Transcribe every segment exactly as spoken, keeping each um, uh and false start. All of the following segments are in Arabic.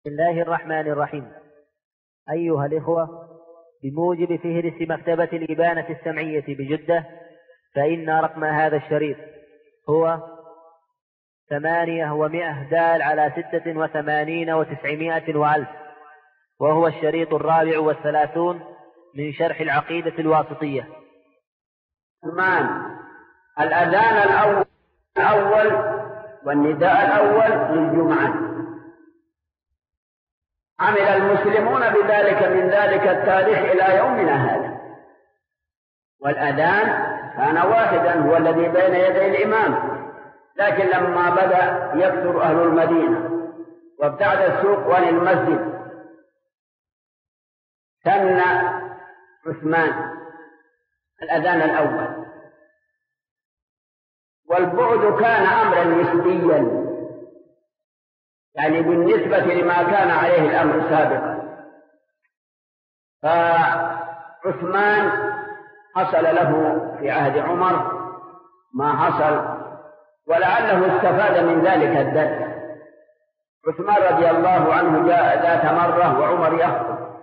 بسم الله الرحمن الرحيم. أيها الإخوة، بموجب فهرس مكتبة الإبانة السمعية بجدة، فإن رقم هذا الشريط هو ثمانية ومائة دال على ستة وثمانين وتسعمائة وألف، وهو الشريط الرابع والثلاثون من شرح العقيدة الواسطية. ثمان الأذان الأول, الأول والنداء الأول للجمعة. عمل المسلمون بذلك من ذلك التاريخ إلى يومنا هذا، والأذان كان واحدا هو الذي بين يدي الإمام، لكن لما بدأ يكثر أهل المدينة وابتعد السوق عن المسجد سن عثمان الأذان الأول، والبعد كان أمرا نسبيا، يعني بالنسبة لما كان عليه الأمر سابقا. فعثمان حصل له في عهد عمر ما حصل، ولعله استفاد من ذلك الدرس. عثمان رضي الله عنه جاء ذات مرة وعمر يخطب،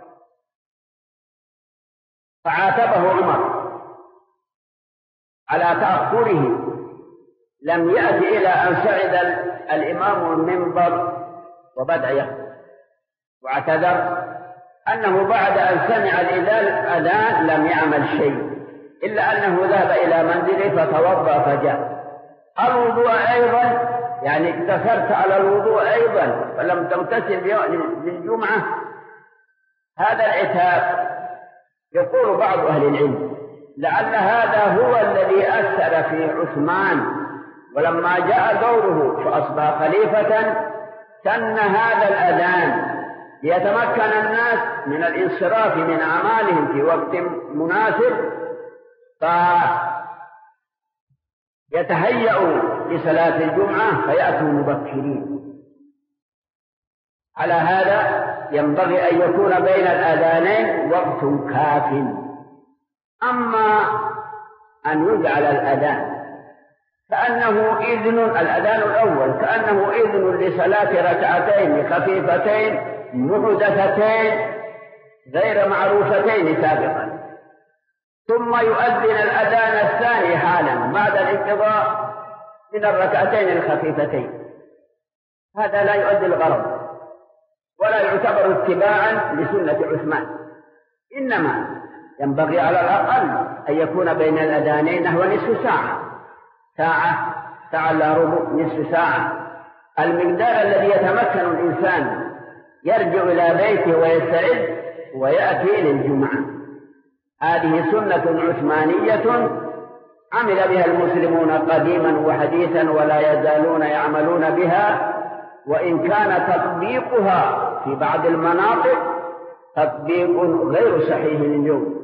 فعاتبه عمر على تأخره، لم يأتي إلى أن صعد الإمام المنبر وبدأ يخطب، واعتذر أنه بعد أن سمع الأذان لم يعمل شيء إلا أنه ذهب إلى منزله فتوضأ فجاء. الوضوء أيضا، يعني اقتصرت على الوضوء أيضا فلم تغتسل للجمعة، هذا العتاب. يقول بعض أهل العلم لعل هذا هو الذي أثر في عثمان، ولما جاء دوره فأصبح خليفة سن هذا الأذان ليتمكن الناس من الانصراف من أعمالهم في وقت مناسب، فيتهيأوا لصلاة الجمعة فيأتوا مبكرين. على هذا ينبغي أن يكون بين الأذانين وقت كاف. أما أن يجعل الأذان كأنه إذن، الأذان الأول كأنه إذن لصلاة ركعتين خفيفتين محدثتين غير معروفتين سابقا، ثم يؤذن الأذان الثاني حالا بعد الانقضاء من الركعتين الخفيفتين، هذا لا يؤدي الغرض ولا يعتبر اتباعا لسنة عثمان. إنما ينبغي على الأقل أن يكون بين الأذانين نحو نصف ساعة، ساعة ساعة إلا ربع، نصف ساعة، المقدار الذي يتمكن الإنسان يرجع إلى بيته ويستعد ويأتي للجمعة. هذه سنة عثمانية عمل بها المسلمون قديما وحديثا ولا يزالون يعملون بها، وإن كان تطبيقها في بعض المناطق تطبيق غير صحيح اليوم.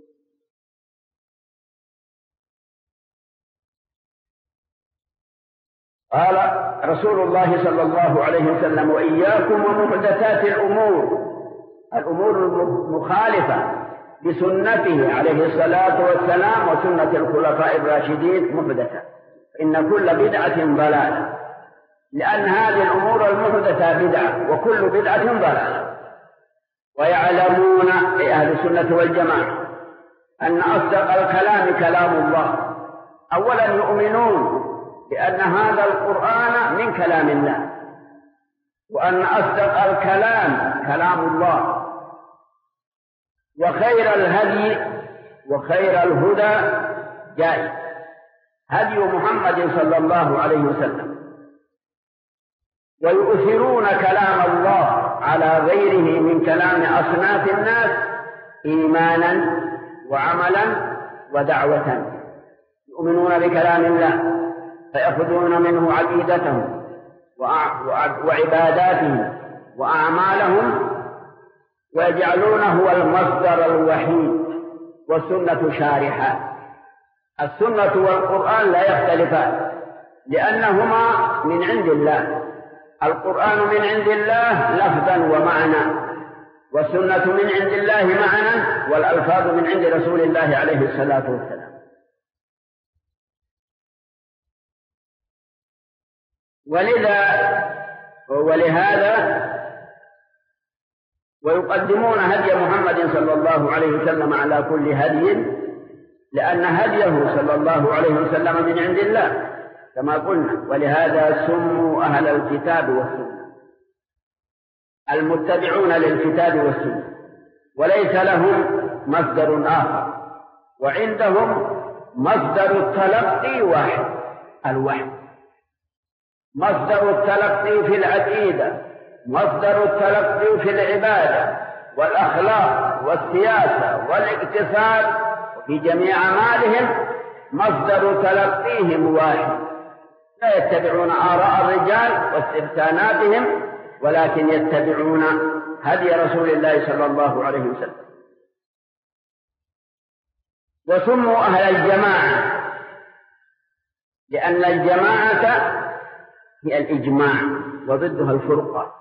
قال رسول الله صلى الله عليه وسلم: وإياكم ومحدثات الأمور، الأمور المخالفة لسنته عليه الصلاة والسلام وسنة الخلفاء الراشدين محدثة، إن كل بدعة ضلالة، لأن هذه الأمور المحدثة بدعة وكل بدعة ضلالة. ويعلمون أهل السنة والجماعة أن أصدق الكلام كلام الله. أولا يؤمنون بأن هذا القرآن من كلام الله، وأن أصدق الكلام كلام الله، وخير الهدي وخير الهدى جائز هدي محمد صلى الله عليه وسلم. ويؤثرون كلام الله على غيره من كلام أصناف الناس إيمانا وعملا ودعوة. يؤمنون بكلام الله فيأخذون منه عقيدتهم وعباداتهم وأعمالهم ويجعلونه هو المصدر الوحيد، والسنة شارحة. السنة والقرآن لا يختلفان لأنهما من عند الله، القرآن من عند الله لفظا ومعنى، والسنة من عند الله معنى، والألفاظ من عند رسول الله عليه الصلاة والسلام. ولذا ولهذا ويقدمون هدي محمد صلى الله عليه وسلم على كل هدي، لأن هديه صلى الله عليه وسلم من عند الله كما قلنا. ولهذا سموا أهل الكتاب والسنة، المتبعون للكتاب والسنة، وليس لهم مصدر آخر، وعندهم مصدر التلقي واحد، الوحي. مصدر التلقي في العقيدة، مصدر التلقي في العبادة والأخلاق والسياسة والاقتصاد في جميع أعمالهم مصدر تلقيهم واحد، لا يتبعون آراء الرجال واستفتاناتهم، ولكن يتبعون هدي رسول الله صلى الله عليه وسلم. وسموا أهل الجماعة لأن الجماعة هي الإجماع وضدها الفرقة،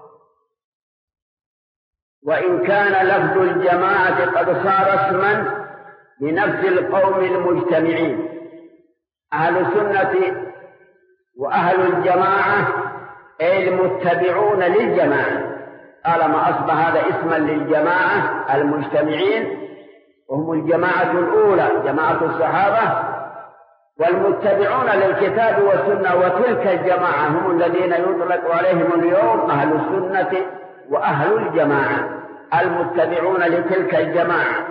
وإن كان لفظ الجماعة قد صار اسما لنفس القوم المجتمعين. أهل السنة وأهل الجماعة أي المتبعون للجماعة، طالما أصبح هذا اسما للجماعة المجتمعين، وهم الجماعة الأولى جماعة الصحابة، والمتبعون للكتاب والسنة وتلك الجماعة هم الذين يطلق عليهم اليوم أهل السنة وأهل الجماعة، المتبعون لتلك الجماعة.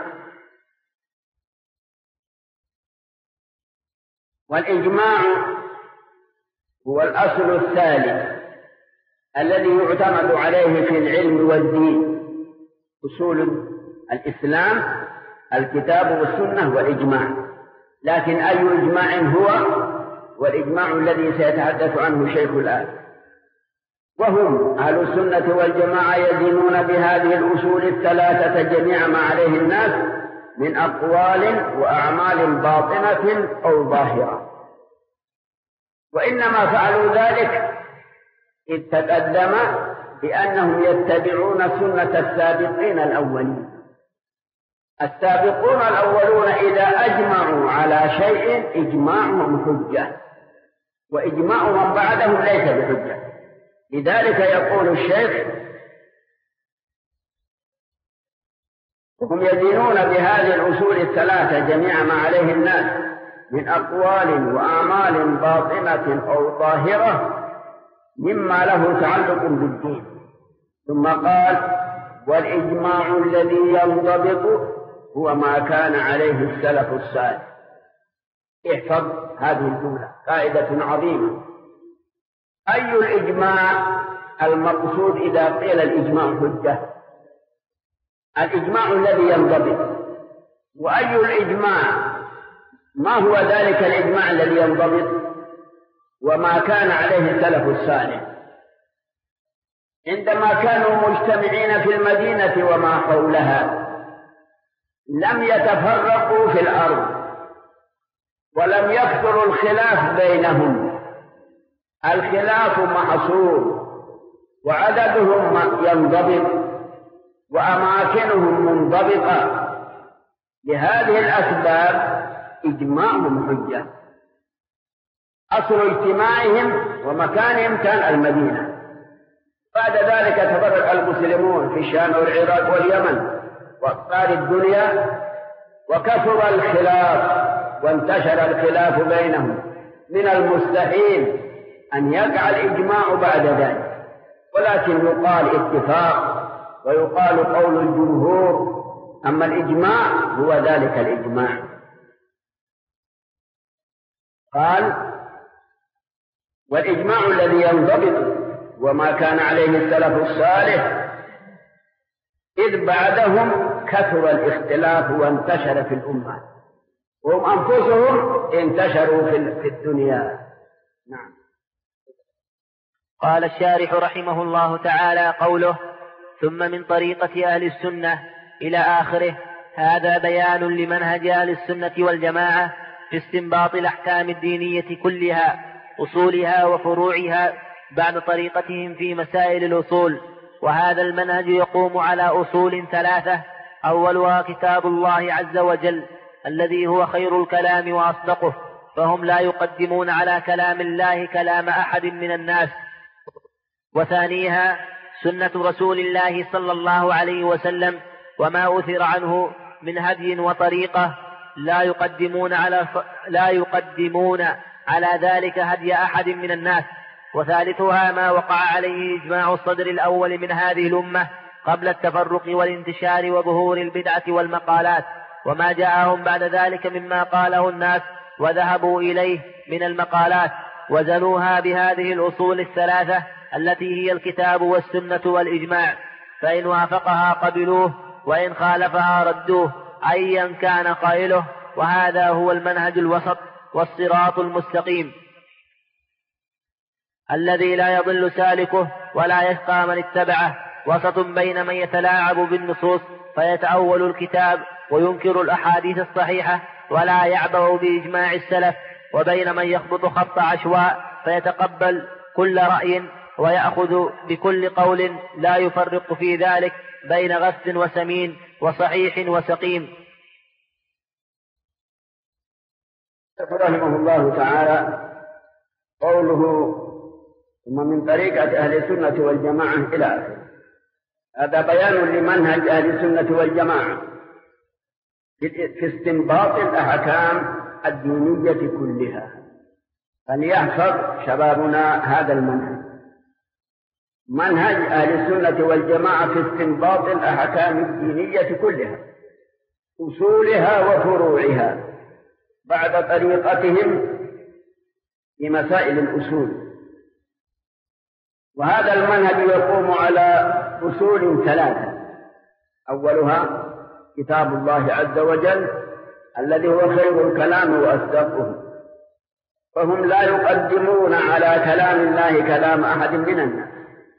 والإجماع هو الأصل الثالث الذي يعتمد عليه في العلم والدين، أصول الإسلام الكتاب والسنة والإجماع. لكن أي إجماع هو؟ والإجماع الذي سيتحدث عنه شيخ الآن. وهم أهل السنة والجماعة يدينون بهذه الأصول الثلاثة جميع ما عليه الناس من أقوال وأعمال باطنة أو ظاهرة. وإنما فعلوا ذلك إذ تقدم بأنهم يتبعون سنة السابقين الأولين. السابقون الأولون إذا أجمعوا على شيء إجماعهم حجة، وإجماع من بعدهم ليس بحجة. لذلك يقول الشيخ: وهم يدينون بهذه الأصول الثلاثة جميع ما عليه الناس من أقوال وأعمال باطنة أو ظاهرة مما له تعلق بالدين. ثم قال: والإجماع الذي ينضبط هو ما كان عليه السلف الصالح. احفظ هذه الجملة، قاعدة عظيمة. أي الإجماع المقصود إذا قيل الإجماع حجة؟ الإجماع الذي ينضبط. وأي الإجماع؟ ما هو ذلك الإجماع الذي ينضبط؟ وما كان عليه السلف الصالح عندما كانوا مجتمعين في المدينة وما حولها، لم يتفرقوا في الأرض ولم يكثر الخلاف بينهم. الخلاف محصور وعددهم ينضبط وأماكنهم منضبطة. لهذه الأسباب إجماعهم حجة. أصل اجتماعهم ومكانهم كان المدينة. بعد ذلك تفرق المسلمون في الشام والعراق واليمن وأقطار الدنيا، وكثر الخلاف وانتشر الخلاف بينهم. من المستحيل أن يقع الإجماع بعد ذلك، ولكن يقال اتفاق ويقال قول الجمهور. أما الإجماع هو ذلك الإجماع. قال: والإجماع الذي ينضبط وما كان عليه السلف الصالح إذ بعدهم كثر الاختلاف وانتشر في الأمة، وهم أنفسهم انتشروا في الدنيا. نعم. قال الشارح رحمه الله تعالى: قوله: ثم من طريقة أهل السنة إلى آخره، هذا بيان لمنهج أهل السنة والجماعة في استنباط الأحكام الدينية كلها، أصولها وفروعها، بعد طريقتهم في مسائل الأصول. وهذا المنهج يقوم على أصول ثلاثة: أولها كتاب الله عز وجل الذي هو خير الكلام وأصدقه، فهم لا يقدمون على كلام الله كلام أحد من الناس. وثانيها سنة رسول الله صلى الله عليه وسلم وما أثر عنه من هدي وطريقة لا يقدمون على لا يقدمون على ذلك هدي أحد من الناس. وثالثها ما وقع عليه إجماع الصدر الأول من هذه الأمة قبل التفرق والانتشار وظهور البدعة والمقالات، وما جاءهم بعد ذلك مما قاله الناس وذهبوا إليه من المقالات، وزنوها بهذه الأصول الثلاثة التي هي الكتاب والسنة والإجماع، فإن وافقها قبلوه وإن خالفها ردوه أيا كان قائله، وهذا هو المنهج الوسط والصراط المستقيم الذي لا يضل سالكه ولا يشقى من اتبعه، وسط بين من يتلاعب بالنصوص فيتأول الكتاب وينكر الأحاديث الصحيحة ولا يعبأ بإجماع السلف، وبين من يخبط خبط عشواء فيتقبل كل رأي ويأخذ بكل قول لا يفرق في ذلك بين غث وسمين وصحيح وسقيم. رحمه الله تعالى قوله ثم من طريقة أهل السنة والجماعة إلى آخره. هذا بيان لمنهج أهل السنة والجماعة في استنباط الأحكام الدينية كلها. فليحفظ شبابنا هذا المنهج، منهج أهل السنة والجماعة في استنباط الأحكام الدينية كلها، أصولها وفروعها، بعد طريقتهم في مسائل الأصول. وهذا المنهج يقوم على أصول ثلاثة: أولها كتاب الله عز وجل الذي هو خير الكلام وأصدقه، فهم لا يقدمون على كلام الله كلام أحد من الناس.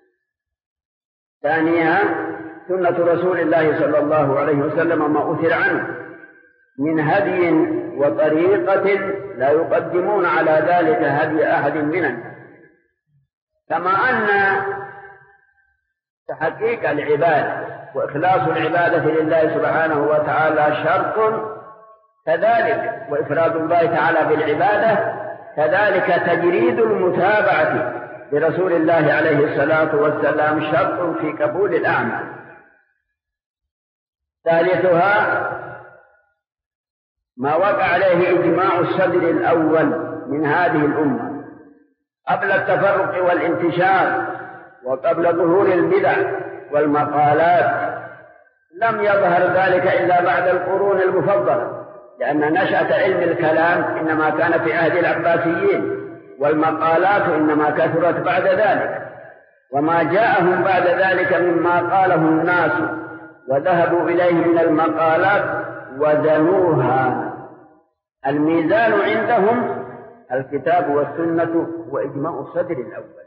ثانيها سنة رسول الله صلى الله عليه وسلم ما أثر عنه من هدي وطريقة لا يقدمون على ذلك هدي أحد من الناس. كما أن تحقيق العبادة وإخلاص العبادة لله سبحانه وتعالى شرط، كذلك وإفراد الله تعالى بالعبادة، كذلك تجريد المتابعة لرسول الله عليه الصلاة والسلام شرط في قبول الأعمال. ثالثها ما وقع عليه إجماع الصدر الأول من هذه الأمة قبل التفرق والانتشار وقبل ظهور البدع والمقالات. لم يظهر ذلك إلا بعد القرون المفضلة، لأن نشأة علم الكلام إنما كان في عهد العباسيين، والمقالات إنما كثرت بعد ذلك. وما جاءهم بعد ذلك مما قاله الناس وذهبوا إليه من المقالات وزنوها. الميزان عندهم الكتاب والسنة وإجماع الصدر الأول.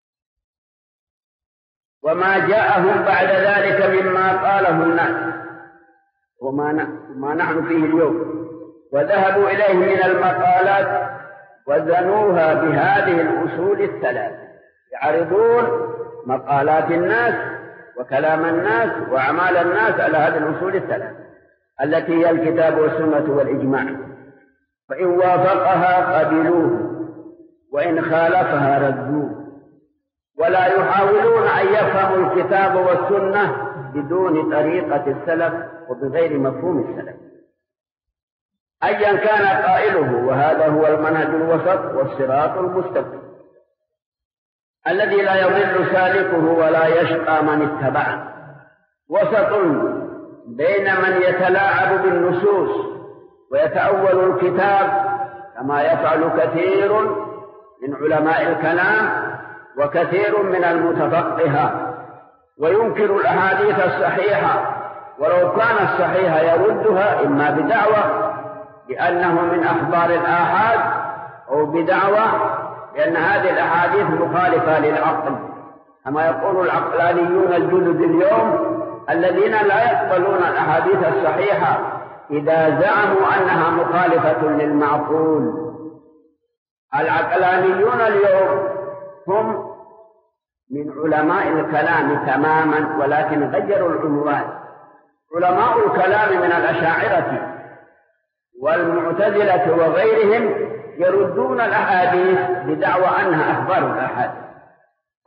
وما جاءهم بعد ذلك مما قاله الناس وما نحن فيه اليوم وذهبوا إليه من المقالات وزنوها بهذه الأصول الثلاث، يعرضون مقالات الناس وكلام الناس وأعمال الناس على هذه الأصول الثلاث التي هي الكتاب والسنة والإجماع، فإن وافقها قبلوه وإن خالفها ردوه، ولا يحاولون أن يفهموا الكتاب والسنة بدون طريقة السلف وبغير مفهوم السلف أيا كان قائله. وهذا هو المنهج الوسط والصراط المستقيم الذي لا يضل سالكه ولا يشقى من اتبعه، وسط بين من يتلاعب بالنصوص ويتأول الكتاب كما يفعل كثير من علماء الكلام وكثير من المتفقهة، وينكر الأحاديث الصحيحة ولو كان الصحيح يردها إما بدعوة لأنه من أخبار الآحاد أو بدعوة لأن هذه الأحاديث مخالفة للعقل، كما يقول العقلانيون الجدد اليوم الذين لا يقبلون الأحاديث الصحيحة إذا زعموا أنها مخالفة للمعقول. العقلانيون اليوم هم من علماء الكلام تماما ولكن غيروا العنوان. علماء الكلام من الأشاعرة والمعتزلة وغيرهم يردون الأحاديث بدعوى أنها أخبار الآحاد،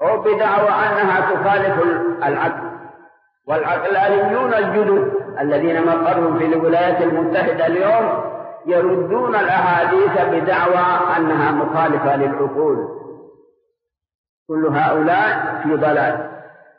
أو بدعوى أنها تخالف العقل. والعقلانيون الجدد الذين مقرهم في الولايات المتحدة اليوم يردون الأحاديث بدعوى أنها مخالفة للعقول. كل هؤلاء في ضلال،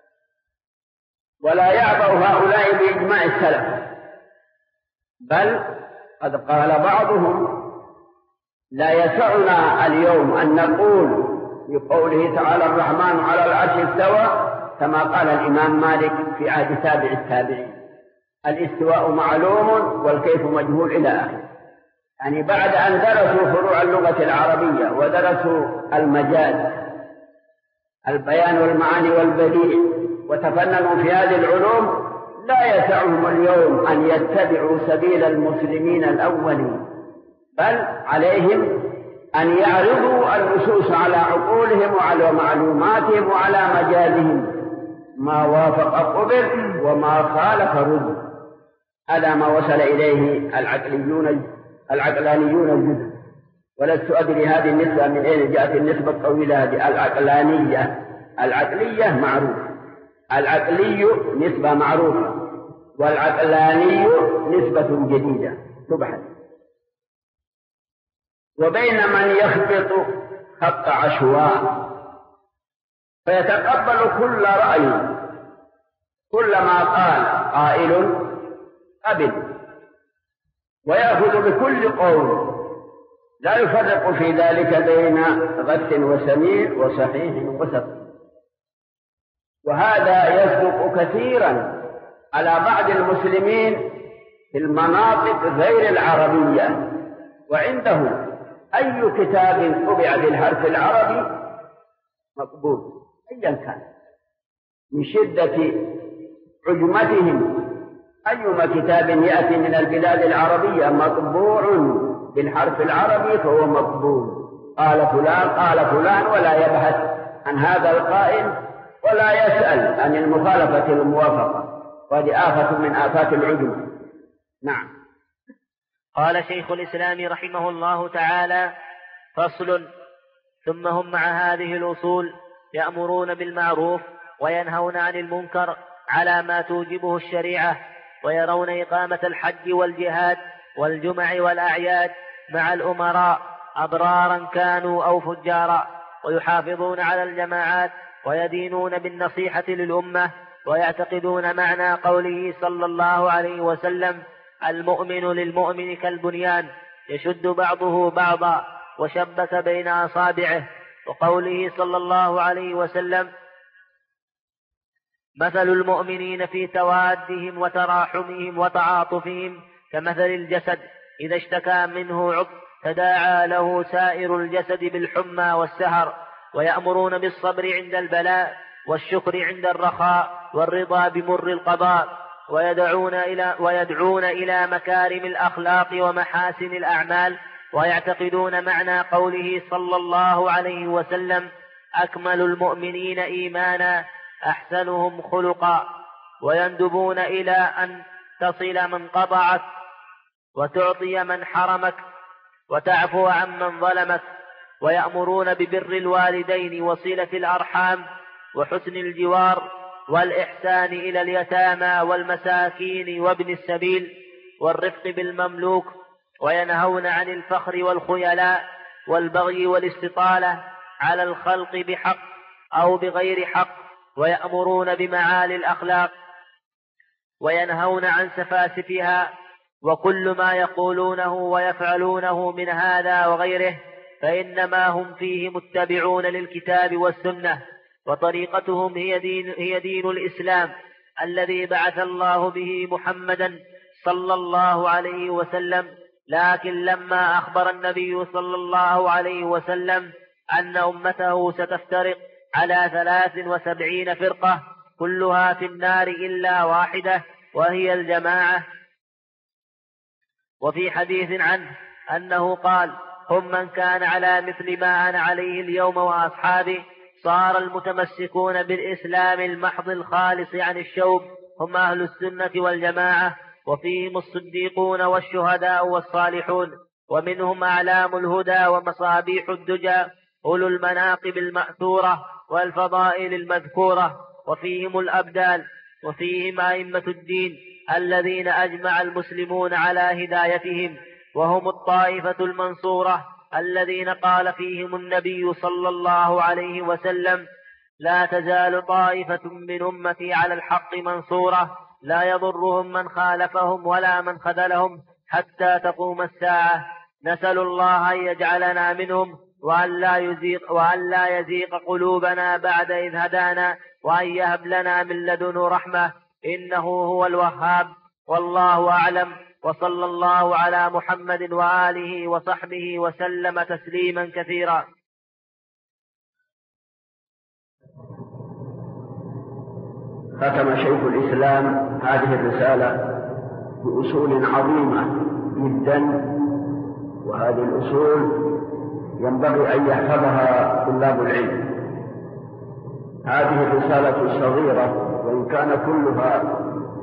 ولا يعبأ هؤلاء بإجماع السلف، بل قد قال بعضهم: لا يسعنا اليوم أن نقول بقوله تعالى الرحمن على العرش استوى كما قال الإمام مالك في عهد تابع التابعين: الاستواء معلوم والكيف مجهول إلى آخره. يعني بعد أن درسوا فروع اللغة العربية ودرسوا المجاز، البيان والمعاني والبديع، وتفننوا في هذه العلوم، لا يسعهم اليوم أن يتبعوا سبيل المسلمين الأولين، بل عليهم أن يعرضوا النصوص على عقولهم وعلى معلوماتهم وعلى مجازهم، ما وافق قبل وما خالف رد. هذا ما وصل إليه العقليون العقلانيون الجدد. ولست أدري هذه النسبة من أين جاءت النسبة الطويلة هذه العقلانية. العقلية معروف، العقلي نسبة معروفة، والعقلاني نسبة جديدة تبحث. وبين من يخبط خط عشواء فيتقبل كل رأي، كلما قال قائل قبل، ويأخذ بكل قول، لا يفرق في ذلك بين غث وسميع وصحيح وسقيم. وهذا يصدق كثيرا على بعض المسلمين في المناطق غير العربية، وعنده أي كتاب طبع بالحرف العربي مقبول أيا كان، من شدة عجمتهم أيما كتاب يأتي من البلاد العربية مطبوع بالحرف العربي فهو مقبول. قال فلان قال فلان، ولا يبحث عن هذا القائل ولا يسأل عن المخالفة الموافقة، وهذه آفة من آفات العجم. نعم. قال شيخ الإسلام رحمه الله تعالى: فصل. ثم هم مع هذه الأصول يأمرون بالمعروف وينهون عن المنكر على ما توجبه الشريعة، ويرون إقامة الحج والجهاد والجمع والأعياد مع الأمراء أبرارا كانوا أو فجارا، ويحافظون على الجماعات ويدينون بالنصيحة للأمة، ويعتقدون معنى قوله صلى الله عليه وسلم: المؤمن للمؤمن كالبنيان يشد بعضه بعضا وشبك بين أصابعه، وقوله صلى الله عليه وسلم: مثل المؤمنين في توادهم وتراحمهم وتعاطفهم كمثل الجسد إذا اشتكى منه عضو تداعى له سائر الجسد بالحمى والسهر. ويأمرون بالصبر عند البلاء والشكر عند الرخاء والرضا بمر القضاء، ويدعون إلى, ويدعون إلى مكارم الأخلاق ومحاسن الأعمال، ويعتقدون معنى قوله صلى الله عليه وسلم: أكمل المؤمنين إيمانا أحسنهم خلقا. ويندبون إلى أن تصل من قطعك وتعطي من حرمك وتعفو عن من ظلمك. ويأمرون ببر الوالدين وصلة الأرحام وحسن الجوار والإحسان إلى اليتامى والمساكين وابن السبيل والرفق بالمملوك. وينهون عن الفخر والخيلاء والبغي والاستطالة على الخلق بحق أو بغير حق. ويأمرون بمعالي الأخلاق وينهون عن سفاسفها. وكل ما يقولونه ويفعلونه من هذا وغيره فإنما هم فيه متبعون للكتاب والسنة، وطريقتهم هي دين, هي دين الإسلام الذي بعث الله به محمدا صلى الله عليه وسلم. لكن لما أخبر النبي صلى الله عليه وسلم أن أمته ستفترق على ثلاث وسبعين فرقة كلها في النار إلا واحدة وهي الجماعة. وفي حديث عنه أنه قال: هم من كان على مثل ما أنا عليه اليوم وأصحابي. صار المتمسكون بالإسلام المحض الخالص عن الشوب هم أهل السنة والجماعة، وفيهم الصديقون والشهداء والصالحون، ومنهم أعلام الهدى ومصابيح الدجى أولو المناقب المأثورة والفضائل المذكورة، وفيهم الأبدال، وفيهم أئمة الدين الذين أجمع المسلمون على هدايتهم، وهم الطائفة المنصورة الذين قال فيهم النبي صلى الله عليه وسلم: لا تزال طائفة من أمتي على الحق منصورة لا يضرهم من خالفهم ولا من خذلهم حتى تقوم الساعة. نسأل الله أن يجعلنا منهم، وأن لا يزيغ, وأن لا يزيغ قلوبنا بعد إذ هدانا، وأن يهب لنا من لدنه رحمة إنه هو الوهاب. والله أعلم، وصلى الله على محمد وآله وصحبه وسلم تسليما كثيرا. ختم شيخ الإسلام هذه الرسالة بأصول عظيمة جدا، وهذه الأصول ينبغي أن يحفظها طلاب العلم. هذه الرسالة الصغيرة وإن كان كلها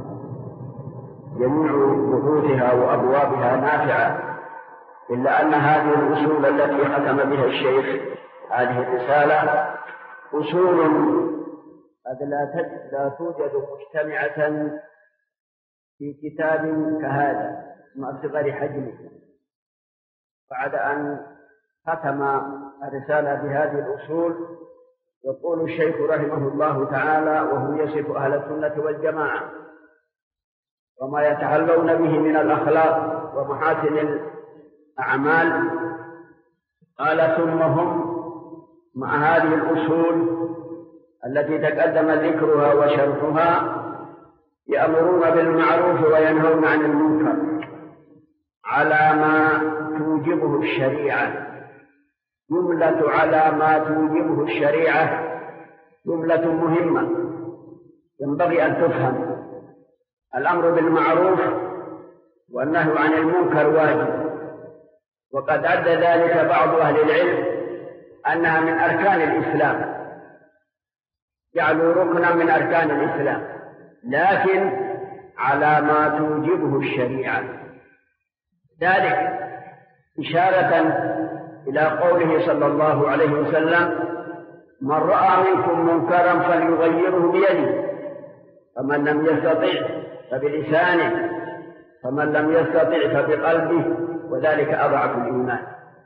جميع بحوثها وأبوابها نافعة، إلا أن هذه الأصول التي ختم بها الشيخ هذه الرسالة أصول قد لا توجد مجتمعة في كتاب كهذا مع صغر حجمه. بعد أن ختم الرسالة بهذه الأصول يقول الشيخ رحمه الله تعالى وهو يصف أهل السنة والجماعة وما يتعلون به من الأخلاق ومحاسن الأعمال، قال: ثم هم مع هذه الأصول التي تقدم ذكرها وشرحها يأمرون بالمعروف وينهون عن المنكر على ما توجبه الشريعة. جملة على ما توجبه الشريعة جملة مهمة ينبغي أن تفهم. الأمر بالمعروف والنهي عن المنكر واجب، وقد عد ذلك بعض أهل العلم أنها من أركان الإسلام، جعلوا ركنا من أركان الإسلام، لكن على ما توجبه الشريعة. ذلك إشارة إلى قوله صلى الله عليه وسلم: من رأى منكم منكرا فليغيره بيده، فمن لم يستطع فبلسانه، فمن لم يستطع فبقلبه، وذلك أضعف الإيمان.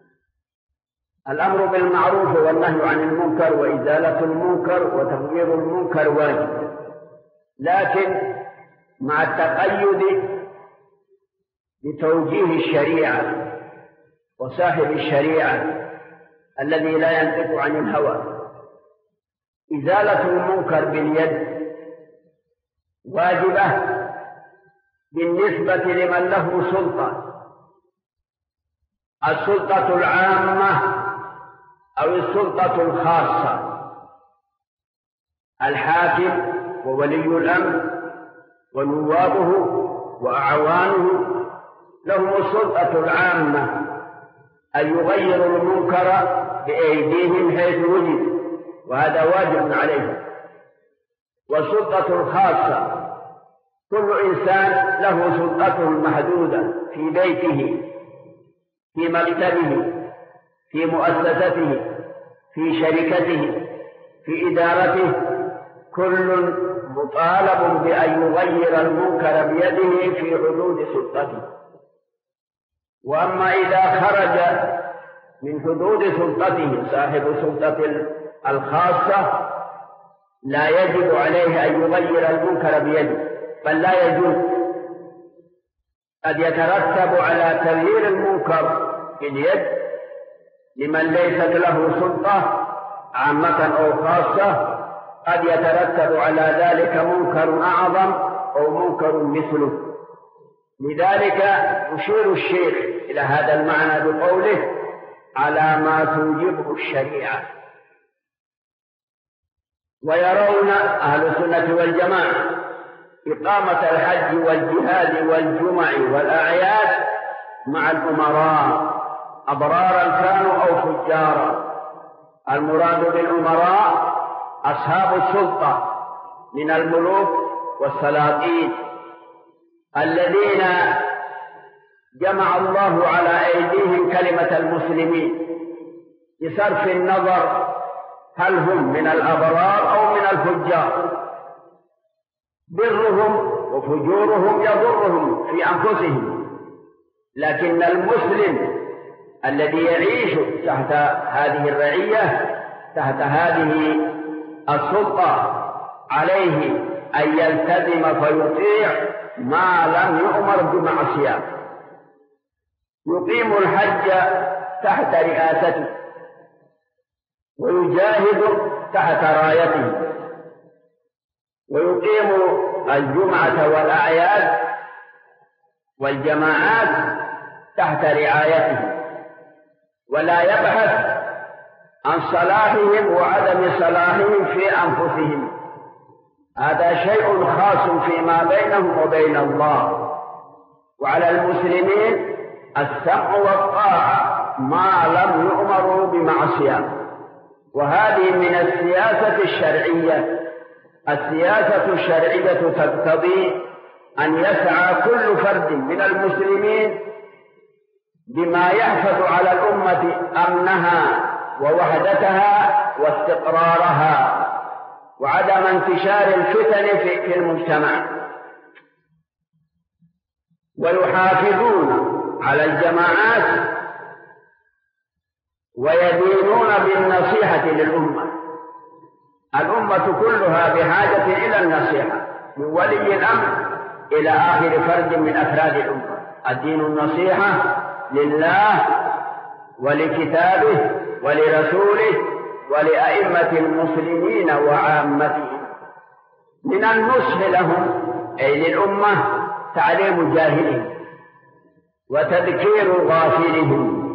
الأمر بالمعروف والنهي عن المنكر وإزالة المنكر وتغيير المنكر واجب، لكن مع التقيد بتوجيه الشريعة وصاحب الشريعة الذي لا ينطق عن الهوى. إزالة المنكر باليد واجبة بالنسبة لمن له سلطة، السلطة العامة أو السلطة الخاصة. الحاكم وولي الأمر ونوابه وأعوانه لهم السلطة العامة أن يغيروا المنكر بأيديهم حيث وجد، وهذا واجب عليهم. والسلطة الخاصة كل إنسان له سلطته المحدودة في بيته، في مكتبه، في مؤسسته، في شركته، في إدارته، كل مطالب بأن يغير المنكر بيده في حدود سلطته. وأما إذا خرج من حدود سلطته صاحب سلطة الخاصة لا يجب عليه أن يغير المنكر بيده، بل لا يجوز. قد يترتب على تغيير المنكر باليد لمن ليست له سلطة عامة أو خاصة، قد يترتب على ذلك منكر أعظم أو منكر مثله. لذلك يشير الشيخ إلى هذا المعنى بقوله: على ما توجبه الشريعة. ويرون أهل السنة والجماعة إقامة الحج والجهاد والجمع والأعياد مع الأمراء أبرارا كانوا أو فجارا. المراد بالأمراء أصحاب السلطة من الملوك والسلاطين الذين جمع الله على أيديهم كلمة المسلمين بصرف النظر هل هم من الأبرار أو من الفجار؟ برهم وفجورهم يضرهم في أنفسهم، لكن المسلم الذي يعيش تحت هذه الرعية، تحت هذه السلطة، عليه أن يلتزم فيطيع ما لم يؤمر بمعصية. يقيم الحج تحت رئاسته ويجاهد تحت رايته، ويقيم الجمعة والأعياد والجماعات تحت رعايته، ولا يبحث عن صلاحهم وعدم صلاحهم في أنفسهم. هذا شيء خاص فيما بينهم وبين الله. وعلى المسلمين السمع والطاعة ما لم يؤمروا بمعصية، وهذه من السياسة الشرعية. السياسة الشرعية تقتضي أن يسعى كل فرد من المسلمين بما يحفظ على الأمة أمنها ووحدتها واستقرارها وعدم انتشار الفتن في المجتمع، ويحافظون على الجماعات ويدينون بالنصيحة للأمة. الأمة كلها بحاجة إلى النصيحة من ولي الأمر إلى آخر فرد من أفراد الأمة. الدين النصيحة لله ولكتابه ولرسوله ولأئمة المسلمين وعامتهم. من النصح لهم أي للأمة تعليم جاهلهم وتذكير غافلهم،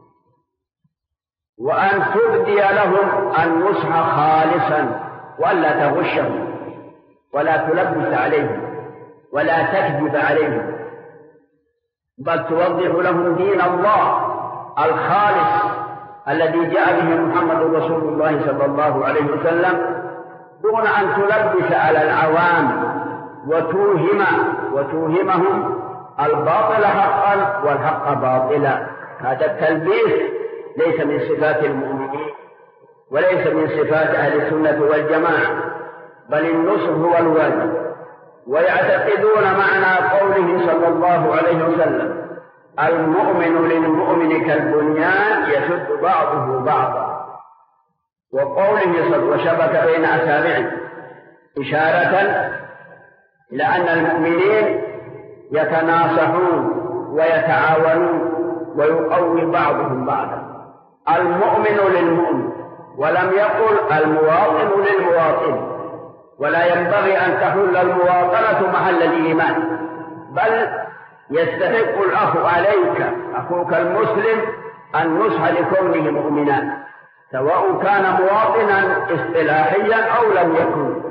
وأن تبدي لهم النصح خالصا ولا تغشهم ولا تلبس عليهم ولا تكذب عليهم، بل توضح لهم دين الله الخالص الذي جاء به محمد رسول الله صلى الله عليه وسلم، دون أن تلبس على العوام وتوهم وتوهمهم الباطل حقا والحق باطلا. هذا التلبيس ليس من صفات المؤمنين وليس من صفات أهل السنة والجماعة، بل النصح هو الواجب. ويعتقدون معنى قوله صلى الله عليه وسلم: المؤمن للمؤمن كالبنيان يشد بعضه بعضا، وقوله صلى وشبك بين أصابعه، إشارة إلى أن المؤمنين يتناصحون ويتعاونون ويقوي بعضهم بعضا. المؤمن للمؤمن، ولم يقل المواطن للمواطن، ولا ينبغي أن تحل المواطنة محل الإيمان، بل يستحق الأخ عليك أخوك المسلم النصح لكونه مؤمنا، سواء كان مواطنا اصطلاحيا أو لم يكن.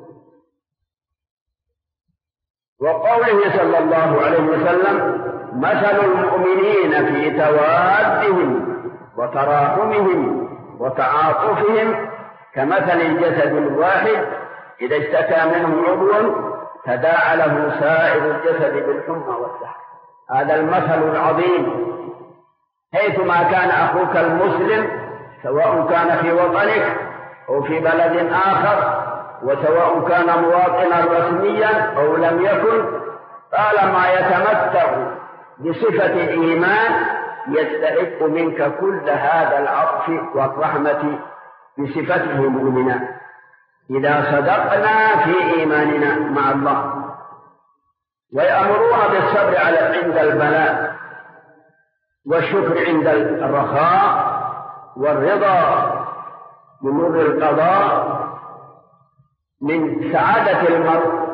وقوله صلى الله عليه وسلم: مثل المؤمنين في توادهم وتراحمهم وتعاطفهم كمثل الجسد الواحد إذا اشتكى منه عضو تداعى له سائر الجسد بالحمى والسهر. هذا المثل العظيم، حيثما كان أخوك المسلم سواء كان في وطنك أو في بلد آخر، وسواء كان مواطنا رسميا أو لم يكن، طالما يتمتع بصفة الإيمان يستحق منك كل هذا العطف والرحمة بصفته مؤمنا إذا صدقنا في إيماننا مع الله. ويأمرون بالصبر على عند البلاء، والشكر عند الرخاء، والرضا بمر القضاء. من سعادة المرء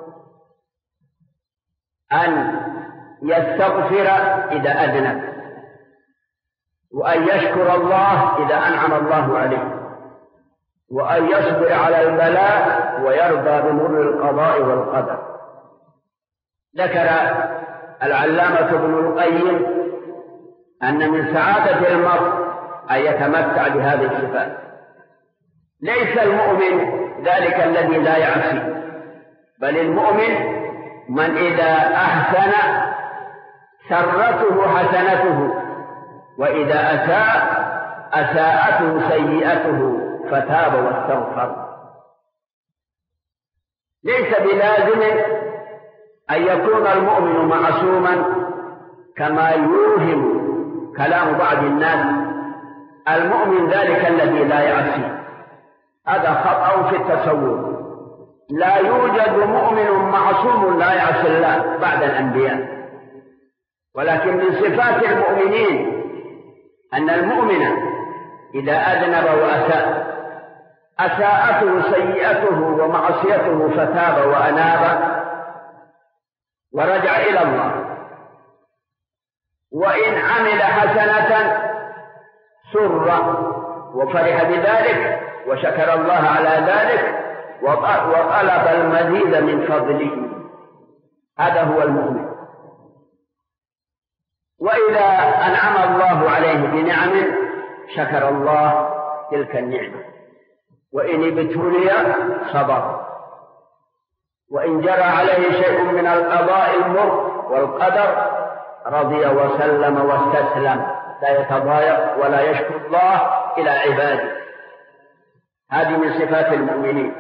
أن يستغفر إذا أذنب، وأن يشكر الله إذا أنعم الله عليه، وأن يصبر على البلاء ويرضى بمر القضاء والقدر. ذكر العلامة ابن القيم أن من سعادة المرء أن يتمتع بهذه الصفات. ليس المؤمن ذلك الذي لا يعصي، بل المؤمن من إذا أحسن سرته حسنته، وإذا أساء أساءته سيئته، فتاب واستغفر. ليس بلازم أن يكون المؤمن معصوما كما يوهم كلام بعض الناس. المؤمن ذلك الذي لا يعصي، هذا خطأ في التصور. لا يوجد مؤمن معصوم لا يعصي الله بعد الأنبياء، ولكن من صفات المؤمنين أن المؤمن إذا أذنب وأساء أساءته سيئته ومعصيته فتاب وأناب ورجع إلى الله، وإن عمل حسنة سر وفرح بذلك وشكر الله على ذلك وطلب المزيد من فضله. هذا هو المؤمن. وإذا أنعم الله عليه بنعم شكر الله تلك النعمة، وإن ابتلي صبر، وإن جرى عليه شيء من القضاء المر والقدر رضي وسلم واستسلم، لا يتضايق ولا يشكو الله إلى عباده. هذه من صفات المؤمنين.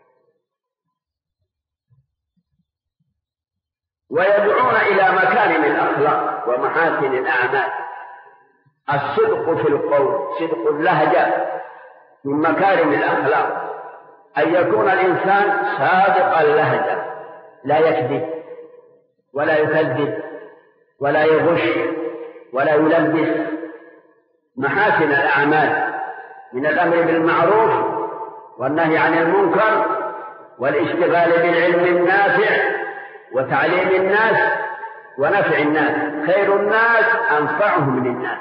ويدعون إلى مكارم الأخلاق ومحاسن الأعمال. الصدق في القول، صدق اللهجة من مكارم الأخلاق، أن يكون الإنسان صادق اللهجة، لا يكذب ولا يكذب ولا يغش ولا يلبس. محاسن الأعمال من الأمر بالمعروف والنهي عن المنكر والاشتغال بالعلم النافع وتعليم الناس ونفع الناس. خير الناس أنفعهم للناس.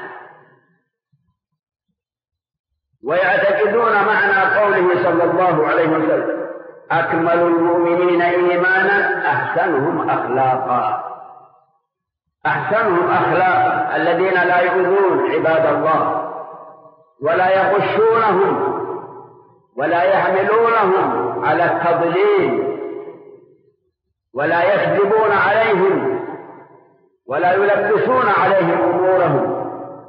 ويعتقدون معنى قوله صلى الله عليه وسلم: أكمل المؤمنين إيمانا أحسنهم أخلاقا. أحسنهم أخلاقا الذين لا يؤذون عباد الله ولا يغشونهم ولا يحملونهم على التضليل ولا يكذبون عليهم ولا يلبسون عليهم أمورهم،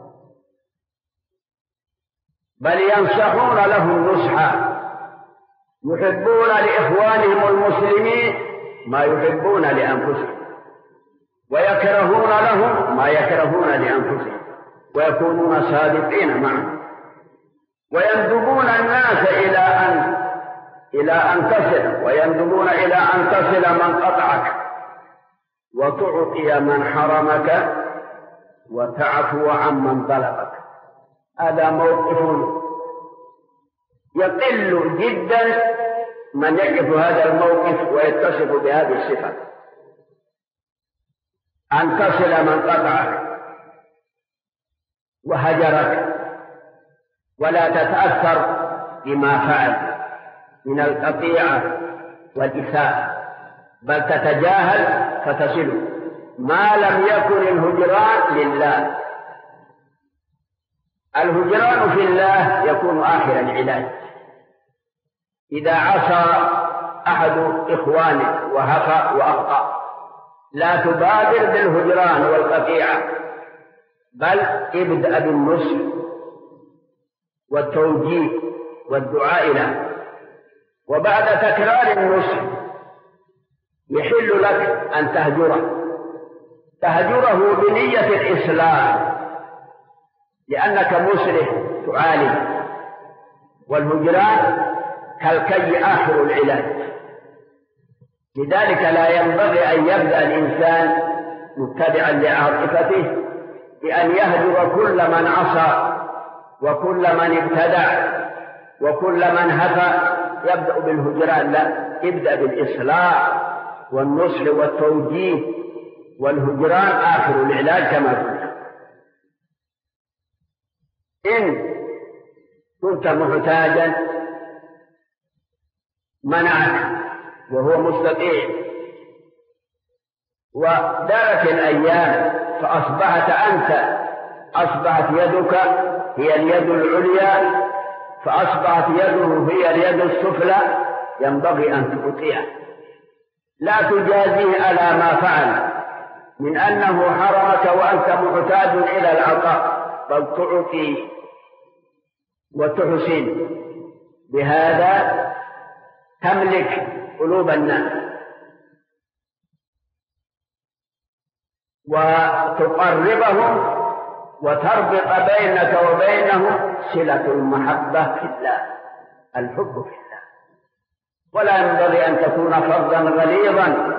بل ينصحون لهم نصحا، يحبون لإخوانهم المسلمين ما يحبون لأنفسهم، ويكرهون لهم ما يكرهون لأنفسهم، ويكونون صادقين معهم، ويندبون الناس إلى أن إلى أن تصل ويندبون إلى أن تصل من قطعك، وتعطي من حرمك، وتعفو عمن ظلمك. هذا موقف يقل جدا من يقف هذا الموقف ويتصف بهذه الصفة، أن تصل من قطعك وهجرك ولا تتأثر بما فعل من القطيعة والإساءة، بل تتجاهل فتصله، ما لم يكن الهجران لله. الهجران في الله يكون آخر العلاج. إذا عصى أحد إخوانه وهفى وأخطأ لا تبادر بالهجران والقطيعة، بل ابدأ بالنصح والتوجيه والدعاء له، وبعد تكرار النصح يحل لك أن تهجره تهجره بنية الإصلاح، لأنك مصلح تعالج. والهجران كالكي آخر العلاج. لذلك لا ينبغي أن يبدأ الإنسان متبعا لعاطفته بأن يهجر كل من عصى وكل من ابتدع وكل من هفى. يبدأ بالهجران، لا، ابدأ بالإصلاح والنصح والتوجيه، والهجران آخر العلاج كما قلنا. إن كنت محتاجا منعك وهو مستطيع، ودارت الأيام فأصبحت أنت أصبحت يدك هي اليد العليا، فأصبحت يده هي اليد السفلى، ينبغي أن تطيعه، لا تجازيه على ما فعل من أنه حرمك وأنت محتاج إلى العطاء، بل تعطي وتحسن بهذا تملك قلوب الناس وتقربهم وتربط بينك وبينهم صلة المحبة في الله، الحب في الله. ولا ينبغي أن تكون فظا غليظا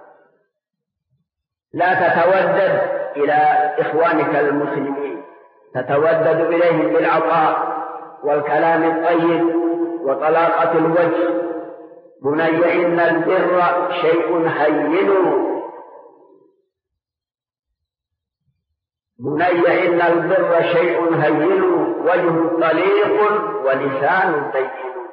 لا تتودد إلى إخوانك المسلمين، تتودد إليهم بالعطاء والكلام الطيب وطلاقة الوجه. بني إن البر شيء هين بني إن البر شيء هين وجه طليق ولسان بين.